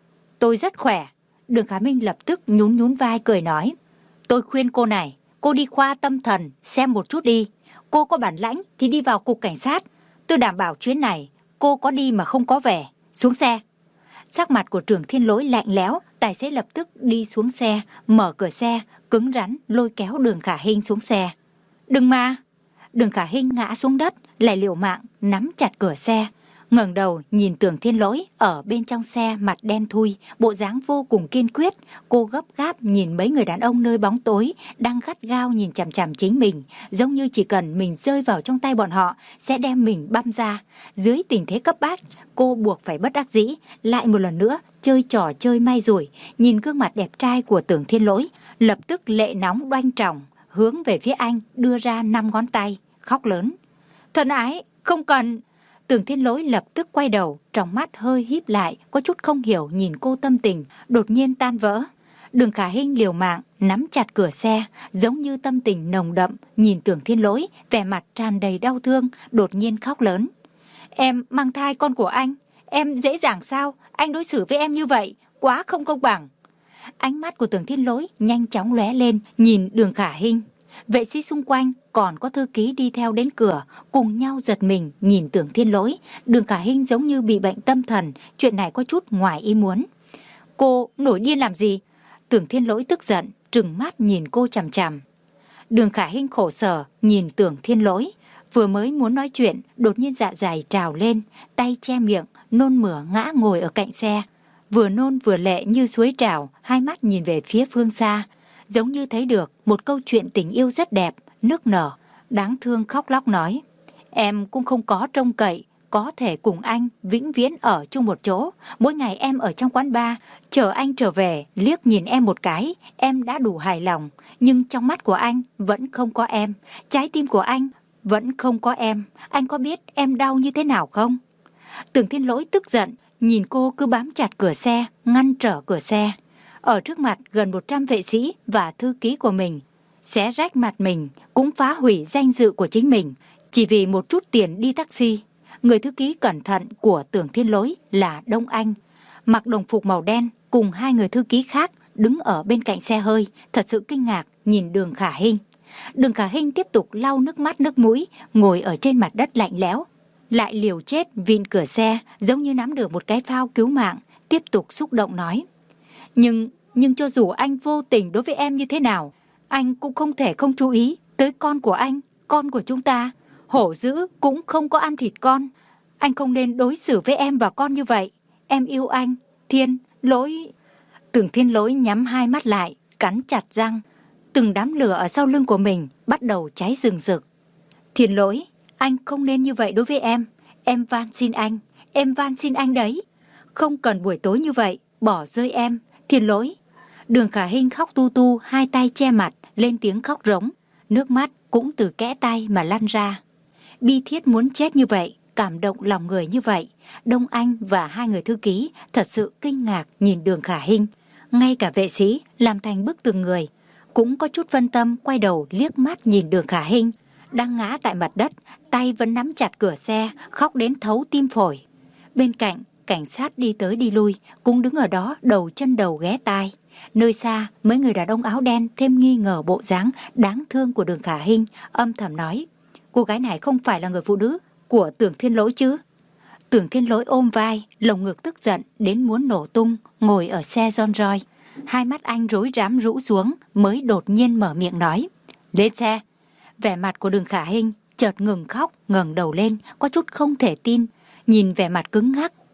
Tôi rất khỏe. Đường Khả Minh lập tức nhún nhún vai cười nói, tôi khuyên cô này, cô đi khoa tâm thần, xem một chút đi. Cô có bản lãnh thì đi vào cục cảnh sát. Tôi đảm bảo chuyến này, cô có đi mà không có về. Xuống xe. Sắc mặt của Tưởng Thiên Lỗi lạnh lẽo, tài xế lập tức đi xuống xe, mở cửa xe, cứng rắn lôi kéo Đường Khả Hinh xuống xe. Đừng mà! Đường Khả Hinh ngã xuống đất, lại liều mạng nắm chặt cửa xe, ngẩng đầu nhìn Tưởng Thiên Lỗi ở bên trong xe, mặt đen thui, bộ dáng vô cùng kiên quyết. Cô gấp gáp nhìn mấy người đàn ông nơi bóng tối đang gắt gao nhìn chằm chằm chính mình, giống như chỉ cần mình rơi vào trong tay bọn họ sẽ đem mình băm ra. Dưới tình thế cấp bách, cô buộc phải bất đắc dĩ lại một lần nữa chơi trò chơi may rủi, nhìn gương mặt đẹp trai của Tưởng Thiên Lỗi, lập tức lệ nóng đoanh tròng hướng về phía anh, đưa ra năm ngón tay, khóc lớn. Thân ái, không cần. Tưởng Thiên Lỗi lập tức quay đầu, trong mắt hơi híp lại, có chút không hiểu nhìn cô, tâm tình đột nhiên tan vỡ. Đường Khả Hinh liều mạng nắm chặt cửa xe, giống như tâm tình nồng đậm, nhìn Tưởng Thiên Lỗi, vẻ mặt tràn đầy đau thương, đột nhiên khóc lớn. Em mang thai con của anh, em dễ dàng sao? Anh đối xử với em như vậy, quá không công bằng. Ánh mắt của Tưởng Thiên Lỗi nhanh chóng lóe lên, nhìn Đường Khả Hinh. Vệ sĩ xung quanh còn có thư ký đi theo đến cửa, cùng nhau giật mình nhìn Tưởng Thiên Lỗi. Đường Khả Hinh giống như bị bệnh tâm thần, chuyện này có chút ngoài ý muốn. Cô nổi điên làm gì? Tưởng Thiên Lỗi tức giận, trừng mắt nhìn cô chằm chằm. Đường Khả Hinh khổ sở nhìn Tưởng Thiên Lỗi, vừa mới muốn nói chuyện, đột nhiên dạ dày trào lên, tay che miệng, nôn mửa ngã ngồi ở cạnh xe. Vừa nôn vừa lệ như suối trào, hai mắt nhìn về phía phương xa, giống như thấy được một câu chuyện tình yêu rất đẹp, nức nở, đáng thương, khóc lóc nói. Em cũng không có trông cậy, có thể cùng anh vĩnh viễn ở chung một chỗ. Mỗi ngày em ở trong quán bar, chờ anh trở về, liếc nhìn em một cái, em đã đủ hài lòng. Nhưng trong mắt của anh vẫn không có em, trái tim của anh vẫn không có em. Anh có biết em đau như thế nào không? Tưởng Thiên Lỗi tức giận, nhìn cô cứ bám chặt cửa xe, ngăn trở cửa xe. Ở trước mặt gần một trăm vệ sĩ và thư ký của mình, xé rách mặt mình, cũng phá hủy danh dự của chính mình, chỉ vì một chút tiền đi taxi. Người thư ký cẩn thận của Tưởng Thiên Lỗi là Đông Anh, mặc đồng phục màu đen, cùng hai người thư ký khác đứng ở bên cạnh xe hơi, thật sự kinh ngạc nhìn Đường Khả Hinh. Đường Khả Hinh tiếp tục lau nước mắt nước mũi, ngồi ở trên mặt đất lạnh lẽo, lại liều chết vịn cửa xe, giống như nắm được một cái phao cứu mạng, tiếp tục xúc động nói. Nhưng, nhưng cho dù anh vô tình đối với em như thế nào, anh cũng không thể không chú ý tới con của anh, con của chúng ta. Hổ dữ cũng không có ăn thịt con. Anh không nên đối xử với em và con như vậy. Em yêu anh. Thiên Lỗi. Tưởng Thiên Lỗi nhắm hai mắt lại, cắn chặt răng. Từng đám lửa ở sau lưng của mình bắt đầu cháy rừng rực. Thiên Lỗi, anh không nên như vậy đối với em. Em van xin anh. Em van xin anh đấy. Không cần buổi tối như vậy, bỏ rơi em. Thiên Lỗi. Đường Khả Hinh khóc tu tu, hai tay che mặt, lên tiếng khóc rống. Nước mắt cũng từ kẽ tay mà lăn ra. Bi thiết muốn chết như vậy, cảm động lòng người như vậy. Đông Anh và hai người thư ký thật sự kinh ngạc nhìn Đường Khả Hinh. Ngay cả vệ sĩ làm thành bức tường người cũng có chút phân tâm, quay đầu liếc mắt nhìn Đường Khả Hinh đang ngã tại mặt đất, tay vẫn nắm chặt cửa xe, khóc đến thấu tim phổi. Bên cạnh, cảnh sát đi tới đi lui, cũng đứng ở đó đầu chân đầu ghé tai. Nơi xa, mấy người đàn ông áo đen thêm nghi ngờ bộ dáng đáng thương của Đường Khả Hinh, âm thầm nói, cô gái này không phải là người phụ nữ của Tưởng Thiên Lỗi chứ? Tưởng Thiên Lỗi ôm vai, lồng ngực tức giận đến muốn nổ tung, ngồi ở xe Rolls Royce. Hai mắt anh rối rắm rũ xuống, mới đột nhiên mở miệng nói, lên xe. Vẻ mặt của Đường Khả Hinh chợt ngừng khóc, ngẩng đầu lên, có chút không thể tin, nhìn vẻ mặt cứng ngắc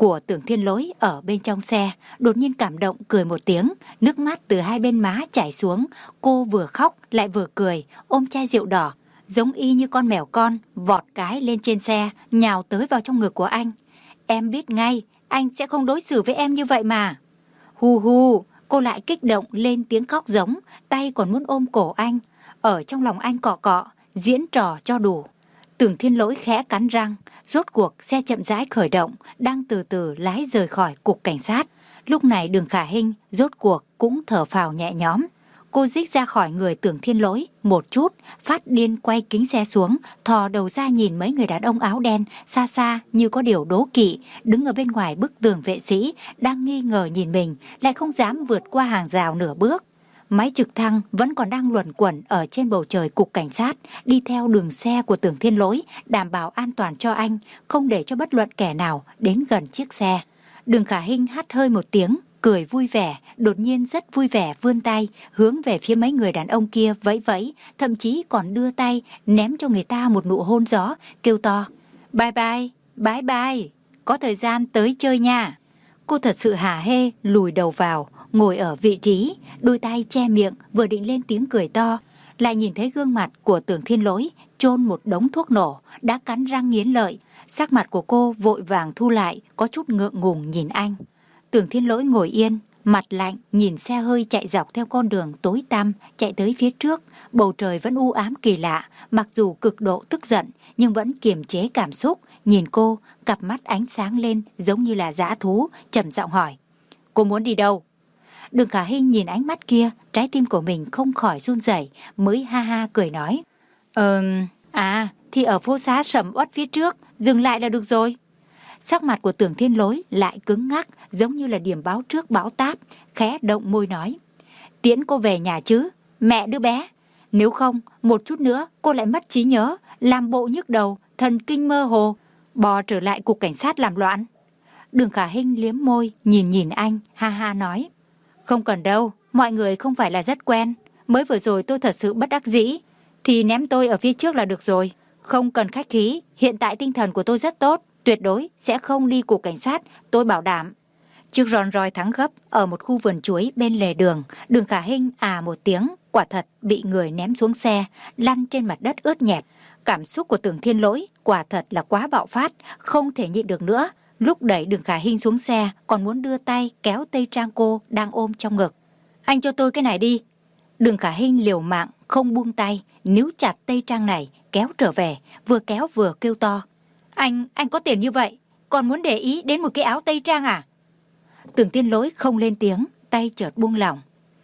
của Tưởng Thiên Lỗi ở bên trong xe, đột nhiên cảm động cười một tiếng, nước mắt từ hai bên má chảy xuống. Cô vừa khóc lại vừa cười, ôm chai rượu đỏ, giống y như con mèo con, vọt cái lên trên xe, nhào tới vào trong ngực của anh. Em biết ngay, anh sẽ không đối xử với em như vậy mà. Hu hu, cô lại kích động lên tiếng khóc giống, tay còn muốn ôm cổ anh, ở trong lòng anh cọ cọ, diễn trò cho đủ. Tưởng Thiên Lỗi khẽ cắn răng, rốt cuộc xe chậm rãi khởi động, đang từ từ lái rời khỏi cục cảnh sát. Lúc này Đường Khả Hinh rốt cuộc cũng thở phào nhẹ nhõm. Cô rích ra khỏi người Tưởng Thiên Lỗi một chút, phát điên quay kính xe xuống, thò đầu ra nhìn mấy người đàn ông áo đen xa xa như có điều đố kỵ, đứng ở bên ngoài bức tường vệ sĩ, đang nghi ngờ nhìn mình, lại không dám vượt qua hàng rào nửa bước. Máy trực thăng vẫn còn đang luẩn quẩn ở trên bầu trời cục cảnh sát, đi theo đường xe của Tưởng Thiên Lỗi, đảm bảo an toàn cho anh, không để cho bất luận kẻ nào đến gần chiếc xe. Đường Khả Hinh hắt hơi một tiếng, cười vui vẻ, đột nhiên rất vui vẻ vươn tay, hướng về phía mấy người đàn ông kia vẫy vẫy, thậm chí còn đưa tay ném cho người ta một nụ hôn gió, kêu to: bye bye, bye bye, có thời gian tới chơi nha. Cô thật sự hả hê lùi đầu vào, ngồi ở vị trí, đôi tay che miệng, vừa định lên tiếng cười to, lại nhìn thấy gương mặt của Tưởng Thiên Lỗi chôn một đống thuốc nổ, đã cắn răng nghiến lợi. Sắc mặt của cô vội vàng thu lại, có chút ngượng ngùng nhìn anh. Tưởng Thiên Lỗi ngồi yên, mặt lạnh, nhìn xe hơi chạy dọc theo con đường tối tăm, chạy tới phía trước. Bầu trời vẫn u ám kỳ lạ, mặc dù cực độ tức giận, nhưng vẫn kiềm chế cảm xúc. Nhìn cô, cặp mắt ánh sáng lên giống như là dã thú, trầm giọng hỏi: cô muốn đi đâu? Đường Khả Hinh nhìn ánh mắt kia, trái tim của mình không khỏi run rẩy, mới ha ha cười nói: Ờ, à, thì ở phố xá sầm uất phía trước, dừng lại là được rồi. Sắc mặt của Tưởng Thiên Lỗi lại cứng ngắc, giống như là điểm báo trước bão táp, khẽ động môi nói: tiễn cô về nhà chứ, mẹ đứa bé. Nếu không, một chút nữa cô lại mất trí nhớ, làm bộ nhức đầu, thần kinh mơ hồ, bò trở lại cục cảnh sát làm loạn. Đường Khả Hinh liếm môi, nhìn nhìn anh, ha ha nói: không cần đâu, mọi người không phải là rất quen. Mới vừa rồi tôi thật sự bất đắc dĩ, thì ném tôi ở phía trước là được rồi. Không cần khách khí, hiện tại tinh thần của tôi rất tốt, tuyệt đối sẽ không đi cục cảnh sát, tôi bảo đảm. Chiếc Rolls Royce thắng gấp ở một khu vườn chuối bên lề đường. Đường Khả Hinh à một tiếng, quả thật bị người ném xuống xe, lăn trên mặt đất ướt nhẹp. Cảm xúc của Tưởng Thiên Lỗi quả thật là quá bạo phát, không thể nhịn được nữa. Lúc đẩy Đường Khả Hinh xuống xe, còn muốn đưa tay kéo tay trang cô đang ôm trong ngực. Anh cho tôi cái này đi. Đường Khả Hinh liều mạng không buông tay, níu chặt tay trang này kéo trở về, vừa kéo vừa kêu to: Anh, anh có tiền như vậy, còn muốn để ý đến một cái áo tây trang à? Tưởng Thiên Lỗi không lên tiếng, tay chợt buông lỏng.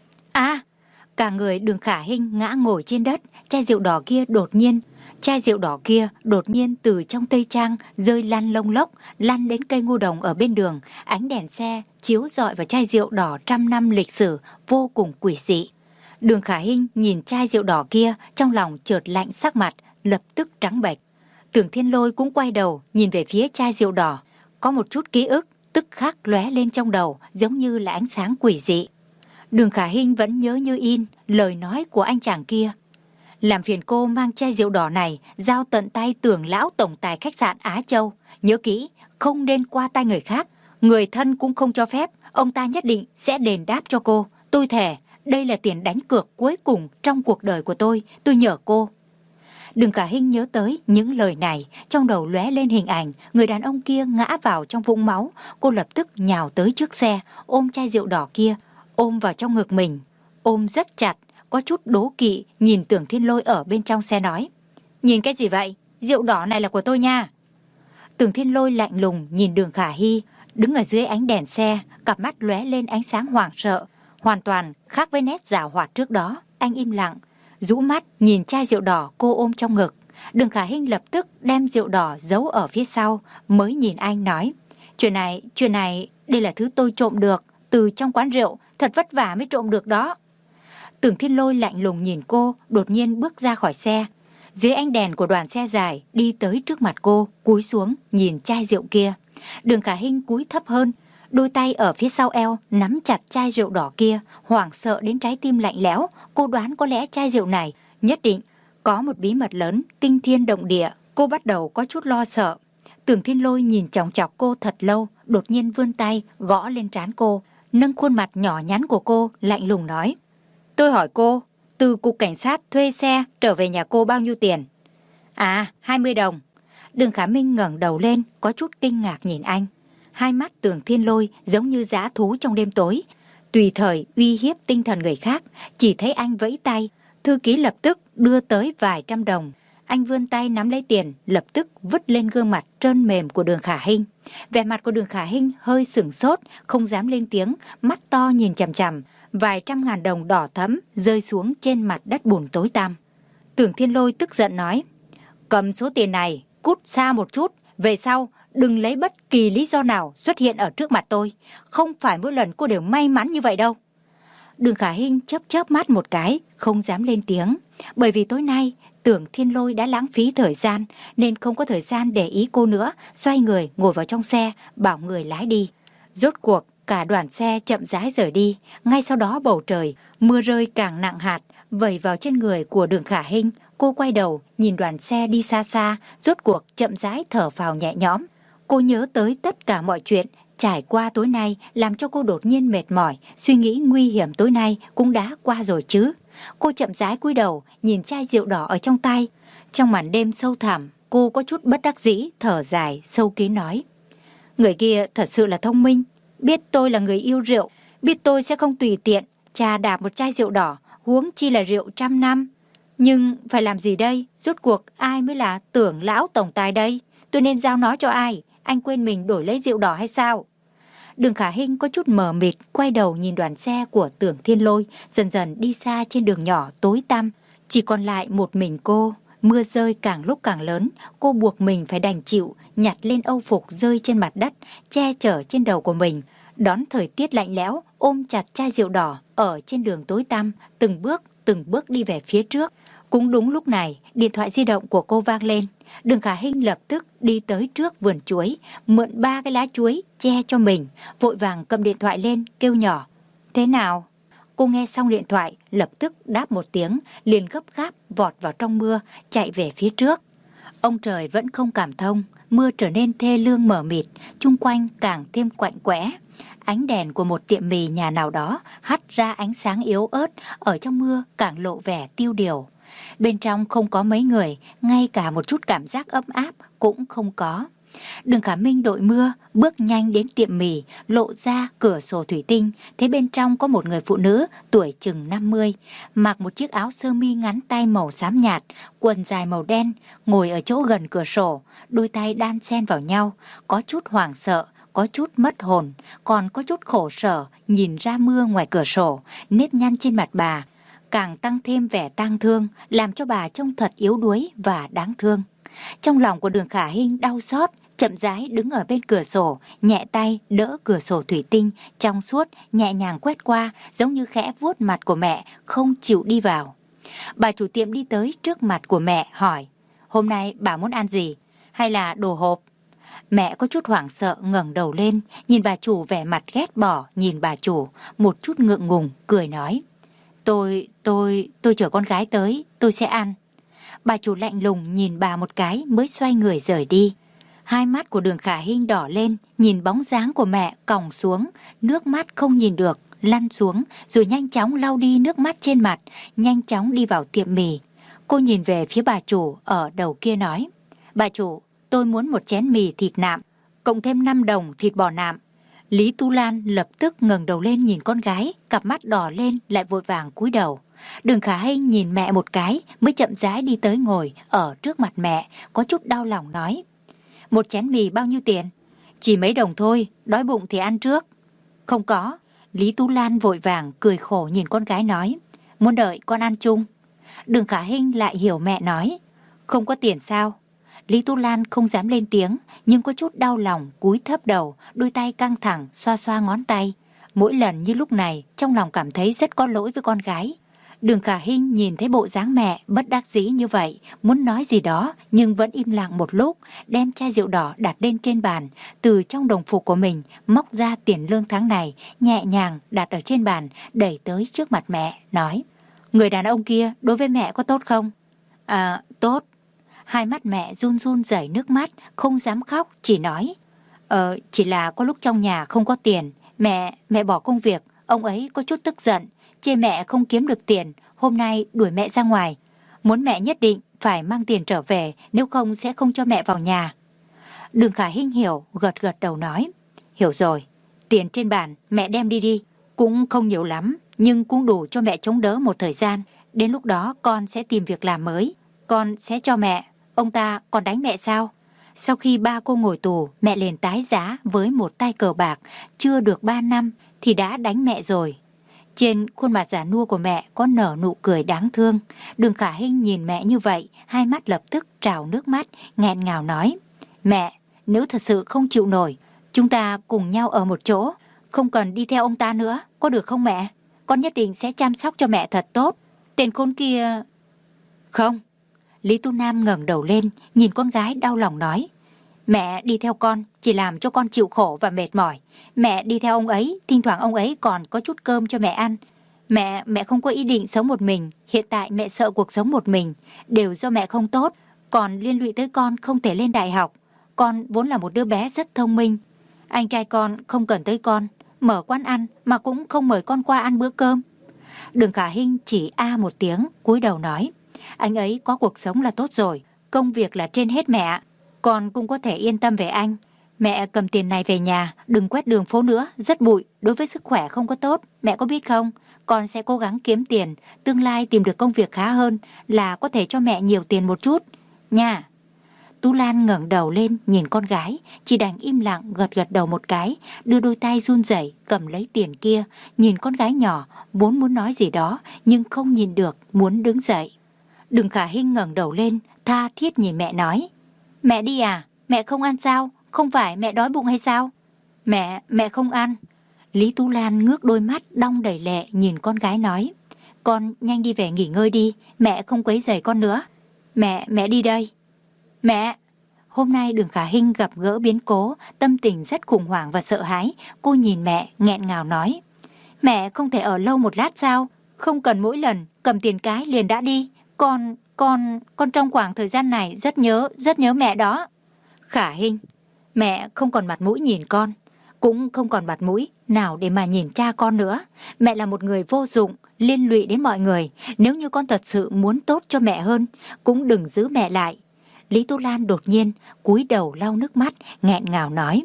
À, cả người Đường Khả Hinh ngã ngồi trên đất, chai rượu đỏ kia đột nhiên, chai rượu đỏ kia đột nhiên từ trong tây trang rơi lăn lông lốc, lăn đến cây ngô đồng ở bên đường, ánh đèn xe chiếu rọi vào chai rượu đỏ trăm năm lịch sử, vô cùng quỷ dị. Đường Khả Hinh nhìn chai rượu đỏ kia, trong lòng chợt lạnh sắc mặt, lập tức trắng bệch. Tưởng Thiên Lôi cũng quay đầu, nhìn về phía chai rượu đỏ, có một chút ký ức tức khắc lóe lên trong đầu, giống như là ánh sáng quỷ dị. Đường Khả Hinh vẫn nhớ như in lời nói của anh chàng kia: làm phiền cô mang chai rượu đỏ này giao tận tay Tưởng lão tổng tài khách sạn Á Châu, nhớ kỹ, không nên qua tay người khác, người thân cũng không cho phép, ông ta nhất định sẽ đền đáp cho cô, tôi thề, đây là tiền đánh cược cuối cùng trong cuộc đời của tôi, tôi nhờ cô. Đường Khả Hinh nhớ tới những lời này, trong đầu lóe lên hình ảnh người đàn ông kia ngã vào trong vũng máu. Cô lập tức nhào tới trước xe, ôm chai rượu đỏ kia, ôm vào trong ngực mình, ôm rất chặt, có chút đố kỵ nhìn Tưởng Thiên Lôi ở bên trong xe nói: nhìn cái gì vậy, rượu đỏ này là của tôi nha. Tưởng Thiên Lôi lạnh lùng nhìn Đường Khả Hi, đứng ở dưới ánh đèn xe, cặp mắt lóe lên ánh sáng hoảng sợ, hoàn toàn khác với nét giảo hoạt trước đó. Anh im lặng, rũ mắt nhìn chai rượu đỏ cô ôm trong ngực. Đường Khả Hinh lập tức đem rượu đỏ giấu ở phía sau, mới nhìn anh nói: chuyện này, chuyện này, đây là thứ tôi trộm được từ trong quán rượu, thật vất vả mới trộm được đó. Tưởng Thiên Lôi lạnh lùng nhìn cô, đột nhiên bước ra khỏi xe, dưới ánh đèn của đoàn xe dài đi tới trước mặt cô, cúi xuống nhìn chai rượu kia. Đường Khả Hinh cúi thấp hơn, đôi tay ở phía sau eo nắm chặt chai rượu đỏ kia, hoảng sợ đến trái tim lạnh lẽo. Cô đoán có lẽ chai rượu này nhất định có một bí mật lớn kinh thiên động địa. Cô bắt đầu có chút lo sợ. Tưởng Thiên Lôi nhìn chòng chọc cô thật lâu, đột nhiên vươn tay gõ lên trán cô, nâng khuôn mặt nhỏ nhắn của cô, lạnh lùng nói: Tôi hỏi cô, từ cục cảnh sát thuê xe trở về nhà cô bao nhiêu tiền? À, hai mươi đồng. Đường Khả Minh ngẩng đầu lên, có chút kinh ngạc nhìn anh. Hai mắt Tưởng Thiên Lôi giống như dã thú trong đêm tối, tùy thời uy hiếp tinh thần người khác. Chỉ thấy anh vẫy tay, thư ký lập tức đưa tới vài trăm đồng. Anh vươn tay nắm lấy tiền, lập tức vứt lên gương mặt trơn mềm của Đường Khả Hinh. Vẻ mặt của Đường Khả Hinh hơi sửng sốt, không dám lên tiếng, mắt to nhìn chằm chằm. Vài trăm ngàn đồng đỏ thẫm rơi xuống trên mặt đất bùn tối tăm. Tưởng Thiên Lôi tức giận nói: Cầm số tiền này, cút xa một chút, về sau đừng lấy bất kỳ lý do nào xuất hiện ở trước mặt tôi. Không phải mỗi lần cô đều may mắn như vậy đâu. Đường Khả Hinh chớp chớp mắt một cái, không dám lên tiếng. Bởi vì tối nay Tưởng Thiên Lôi đã lãng phí thời gian, nên không có thời gian để ý cô nữa. Xoay người ngồi vào trong xe, bảo người lái đi. Rốt cuộc cả đoàn xe chậm rãi rời đi. Ngay sau đó bầu trời mưa rơi càng nặng hạt, vẩy vào trên người của Đường Khả Hinh. Cô quay đầu nhìn đoàn xe đi xa xa, rốt cuộc chậm rãi thở phào nhẹ nhõm. Cô nhớ tới tất cả mọi chuyện trải qua tối nay, làm cho cô đột nhiên mệt mỏi. Suy nghĩ nguy hiểm tối nay cũng đã qua rồi chứ. Cô chậm rãi cúi đầu nhìn chai rượu đỏ ở trong tay. Trong màn đêm sâu thẳm, cô có chút bất đắc dĩ, thở dài sâu kín nói: Người kia thật sự là thông minh, biết tôi là người yêu rượu, biết tôi sẽ không tùy tiện chà đạp một chai rượu đỏ, huống chi là rượu trăm năm. Nhưng phải làm gì đây? Rốt cuộc ai mới là Tưởng lão tổng tài đây? Tôi nên giao nó cho ai? Anh quên mình đổi lấy rượu đỏ hay sao? Đường Khả Hinh có chút mờ mịt, quay đầu nhìn đoàn xe của Tưởng Thiên Lôi dần dần đi xa trên đường nhỏ tối tăm. Chỉ còn lại một mình cô. Mưa rơi càng lúc càng lớn, cô buộc mình phải đành chịu, nhặt lên âu phục rơi trên mặt đất, che chở trên đầu của mình. Đón thời tiết lạnh lẽo, ôm chặt chai rượu đỏ ở trên đường tối tăm, từng bước, từng bước đi về phía trước. Cũng đúng lúc này, điện thoại di động của cô vang lên. Đường Khả Hinh lập tức đi tới trước vườn chuối, mượn ba cái lá chuối che cho mình, vội vàng cầm điện thoại lên, kêu nhỏ: Thế nào? Cô nghe xong điện thoại, lập tức đáp một tiếng, liền gấp gáp vọt vào trong mưa, chạy về phía trước. Ông trời vẫn không cảm thông, mưa trở nên thê lương mờ mịt, chung quanh càng thêm quạnh quẽ. Ánh đèn của một tiệm mì nhà nào đó hắt ra ánh sáng yếu ớt, ở trong mưa càng lộ vẻ tiêu điều. Bên trong không có mấy người, ngay cả một chút cảm giác ấm áp cũng không có. Đường Khả Minh đội mưa, bước nhanh đến tiệm mì, lộ ra cửa sổ thủy tinh, thấy bên trong có một người phụ nữ tuổi chừng năm mươi, mặc một chiếc áo sơ mi ngắn tay màu xám nhạt, quần dài màu đen, ngồi ở chỗ gần cửa sổ, đôi tay đan xen vào nhau, có chút hoảng sợ, có chút mất hồn, còn có chút khổ sở, nhìn ra mưa ngoài cửa sổ, nếp nhăn trên mặt bà càng tăng thêm vẻ tang thương, làm cho bà trông thật yếu đuối và đáng thương. Trong lòng của Đường Khả Hinh đau xót, chậm rãi đứng ở bên cửa sổ, nhẹ tay đỡ cửa sổ thủy tinh trong suốt, nhẹ nhàng quét qua, giống như khẽ vuốt mặt của mẹ, không chịu đi vào. Bà chủ tiệm đi tới trước mặt của mẹ hỏi: Hôm nay bà muốn ăn gì? Hay là đồ hộp? Mẹ có chút hoảng sợ ngẩng đầu lên, nhìn bà chủ vẻ mặt ghét bỏ, nhìn bà chủ một chút ngượng ngùng, cười nói: Tôi, tôi, tôi chở con gái tới, tôi sẽ ăn. Bà chủ lạnh lùng nhìn bà một cái mới xoay người rời đi. Hai mắt của Đường Khả Hinh đỏ lên, nhìn bóng dáng của mẹ còng xuống, nước mắt không nhìn được, lăn xuống, rồi nhanh chóng lau đi nước mắt trên mặt, nhanh chóng đi vào tiệm mì. Cô nhìn về phía bà chủ ở đầu kia nói: Bà chủ, tôi muốn một chén mì thịt nạm, cộng thêm năm đồng thịt bò nạm. Lý Tu Lan lập tức ngẩng đầu lên nhìn con gái, cặp mắt đỏ lên lại vội vàng cúi đầu. Đường Khả Hinh nhìn mẹ một cái mới chậm rãi đi tới ngồi ở trước mặt mẹ, có chút đau lòng nói: Một chén mì bao nhiêu tiền? Chỉ mấy đồng thôi, đói bụng thì ăn trước. Không có. Lý Tu Lan vội vàng cười khổ nhìn con gái nói: Muốn đợi con ăn chung. Đường Khả Hinh lại hiểu mẹ nói: Không có tiền sao? Lý Tu Lan không dám lên tiếng, nhưng có chút đau lòng, cúi thấp đầu, đôi tay căng thẳng, xoa xoa ngón tay. Mỗi lần như lúc này, trong lòng cảm thấy rất có lỗi với con gái. Đường Khả Hinh nhìn thấy bộ dáng mẹ bất đắc dĩ như vậy, muốn nói gì đó, nhưng vẫn im lặng một lúc, đem chai rượu đỏ đặt lên trên bàn, từ trong đồng phục của mình, móc ra tiền lương tháng này, nhẹ nhàng đặt ở trên bàn, đẩy tới trước mặt mẹ, nói: Người đàn ông kia đối với mẹ có tốt không? À, tốt. Hai mắt mẹ run run rẩy nước mắt, không dám khóc, chỉ nói: Ờ, chỉ là có lúc trong nhà không có tiền, mẹ, mẹ bỏ công việc, ông ấy có chút tức giận, chê mẹ không kiếm được tiền, hôm nay đuổi mẹ ra ngoài. Muốn mẹ nhất định phải mang tiền trở về, nếu không sẽ không cho mẹ vào nhà. Đường Khả Hinh hiểu, gật gật đầu nói: Hiểu rồi, tiền trên bàn mẹ đem đi đi, cũng không nhiều lắm, nhưng cũng đủ cho mẹ chống đỡ một thời gian. Đến lúc đó con sẽ tìm việc làm mới, con sẽ cho mẹ. Ông ta còn đánh mẹ sao? Sau khi ba cô ngồi tù, mẹ liền tái giá với một tay cờ bạc, chưa được ba năm thì đã đánh mẹ rồi. Trên khuôn mặt già nua của mẹ có nở nụ cười đáng thương. Đường Khả Hinh nhìn mẹ như vậy, hai mắt lập tức trào nước mắt, nghẹn ngào nói: Mẹ, nếu thật sự không chịu nổi, chúng ta cùng nhau ở một chỗ, không cần đi theo ông ta nữa, có được không mẹ? Con nhất định sẽ chăm sóc cho mẹ thật tốt. Tên khốn kia... Không. Lý Tu Nam ngẩng đầu lên, nhìn con gái đau lòng nói: Mẹ đi theo con chỉ làm cho con chịu khổ và mệt mỏi. Mẹ đi theo ông ấy, thỉnh thoảng ông ấy còn có chút cơm cho mẹ ăn. Mẹ, mẹ không có ý định sống một mình. Hiện tại mẹ sợ cuộc sống một mình, đều do mẹ không tốt, còn liên lụy tới con không thể lên đại học. Con vốn là một đứa bé rất thông minh. Anh trai con không cần tới con, mở quán ăn mà cũng không mời con qua ăn bữa cơm. Đường Khả Hinh chỉ a một tiếng, cúi đầu nói: Anh ấy có cuộc sống là tốt rồi, công việc là trên hết mẹ. Con cũng có thể yên tâm về anh. Mẹ cầm tiền này về nhà, đừng quét đường phố nữa, rất bụi, đối với sức khỏe không có tốt, mẹ có biết không? Con sẽ cố gắng kiếm tiền, tương lai tìm được công việc khá hơn là có thể cho mẹ nhiều tiền một chút, nha. Tú Lan ngẩng đầu lên nhìn con gái, chỉ đành im lặng gật gật đầu một cái, đưa đôi tay run rẩy cầm lấy tiền kia, nhìn con gái nhỏ, vốn muốn nói gì đó nhưng không nhìn được, muốn đứng dậy. Đường Khả Hinh ngẩng đầu lên, tha thiết nhìn mẹ nói: Mẹ đi à? Mẹ không ăn sao? Không phải mẹ đói bụng hay sao? Mẹ, mẹ không ăn. Lý Tú Lan ngước đôi mắt đong đầy lệ nhìn con gái nói: Con nhanh đi về nghỉ ngơi đi, mẹ không quấy rầy con nữa. Mẹ, mẹ đi đây. Mẹ! Hôm nay Đường Khả Hinh gặp gỡ biến cố, tâm tình rất khủng hoảng và sợ hãi. Cô nhìn mẹ, nghẹn ngào nói: Mẹ không thể ở lâu một lát sao? Không cần mỗi lần cầm tiền cái liền đã đi. Con, con, con trong khoảng thời gian này rất nhớ, rất nhớ mẹ đó. Khả Hinh, mẹ không còn mặt mũi nhìn con, cũng không còn mặt mũi nào để mà nhìn cha con nữa. Mẹ là một người vô dụng, liên lụy đến mọi người. Nếu như con thật sự muốn tốt cho mẹ hơn, cũng đừng giữ mẹ lại. Lý Tú Lan đột nhiên cúi đầu lau nước mắt, nghẹn ngào nói: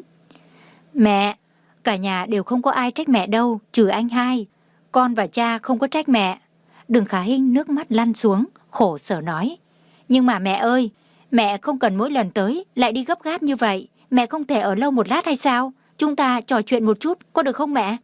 Mẹ, cả nhà đều không có ai trách mẹ đâu, trừ anh hai. Con và cha không có trách mẹ. Đường Khả Hinh nước mắt lăn xuống, khổ sở nói: Nhưng mà mẹ ơi, mẹ không cần mỗi lần tới lại đi gấp gáp như vậy. Mẹ không thể ở lâu một lát hay sao? Chúng ta trò chuyện một chút, có được không mẹ?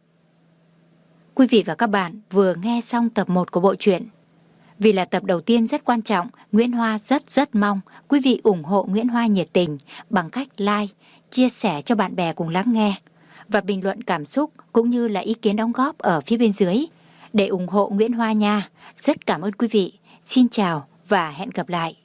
Quý vị và các bạn vừa nghe xong tập một của bộ truyện. Vì là tập đầu tiên rất quan trọng, Nguyễn Hoa rất rất mong quý vị ủng hộ Nguyễn Hoa nhiệt tình bằng cách like, chia sẻ cho bạn bè cùng lắng nghe và bình luận cảm xúc cũng như là ý kiến đóng góp ở phía bên dưới để ủng hộ Nguyễn Hoa nha. Rất cảm ơn quý vị. Xin chào và hẹn gặp lại.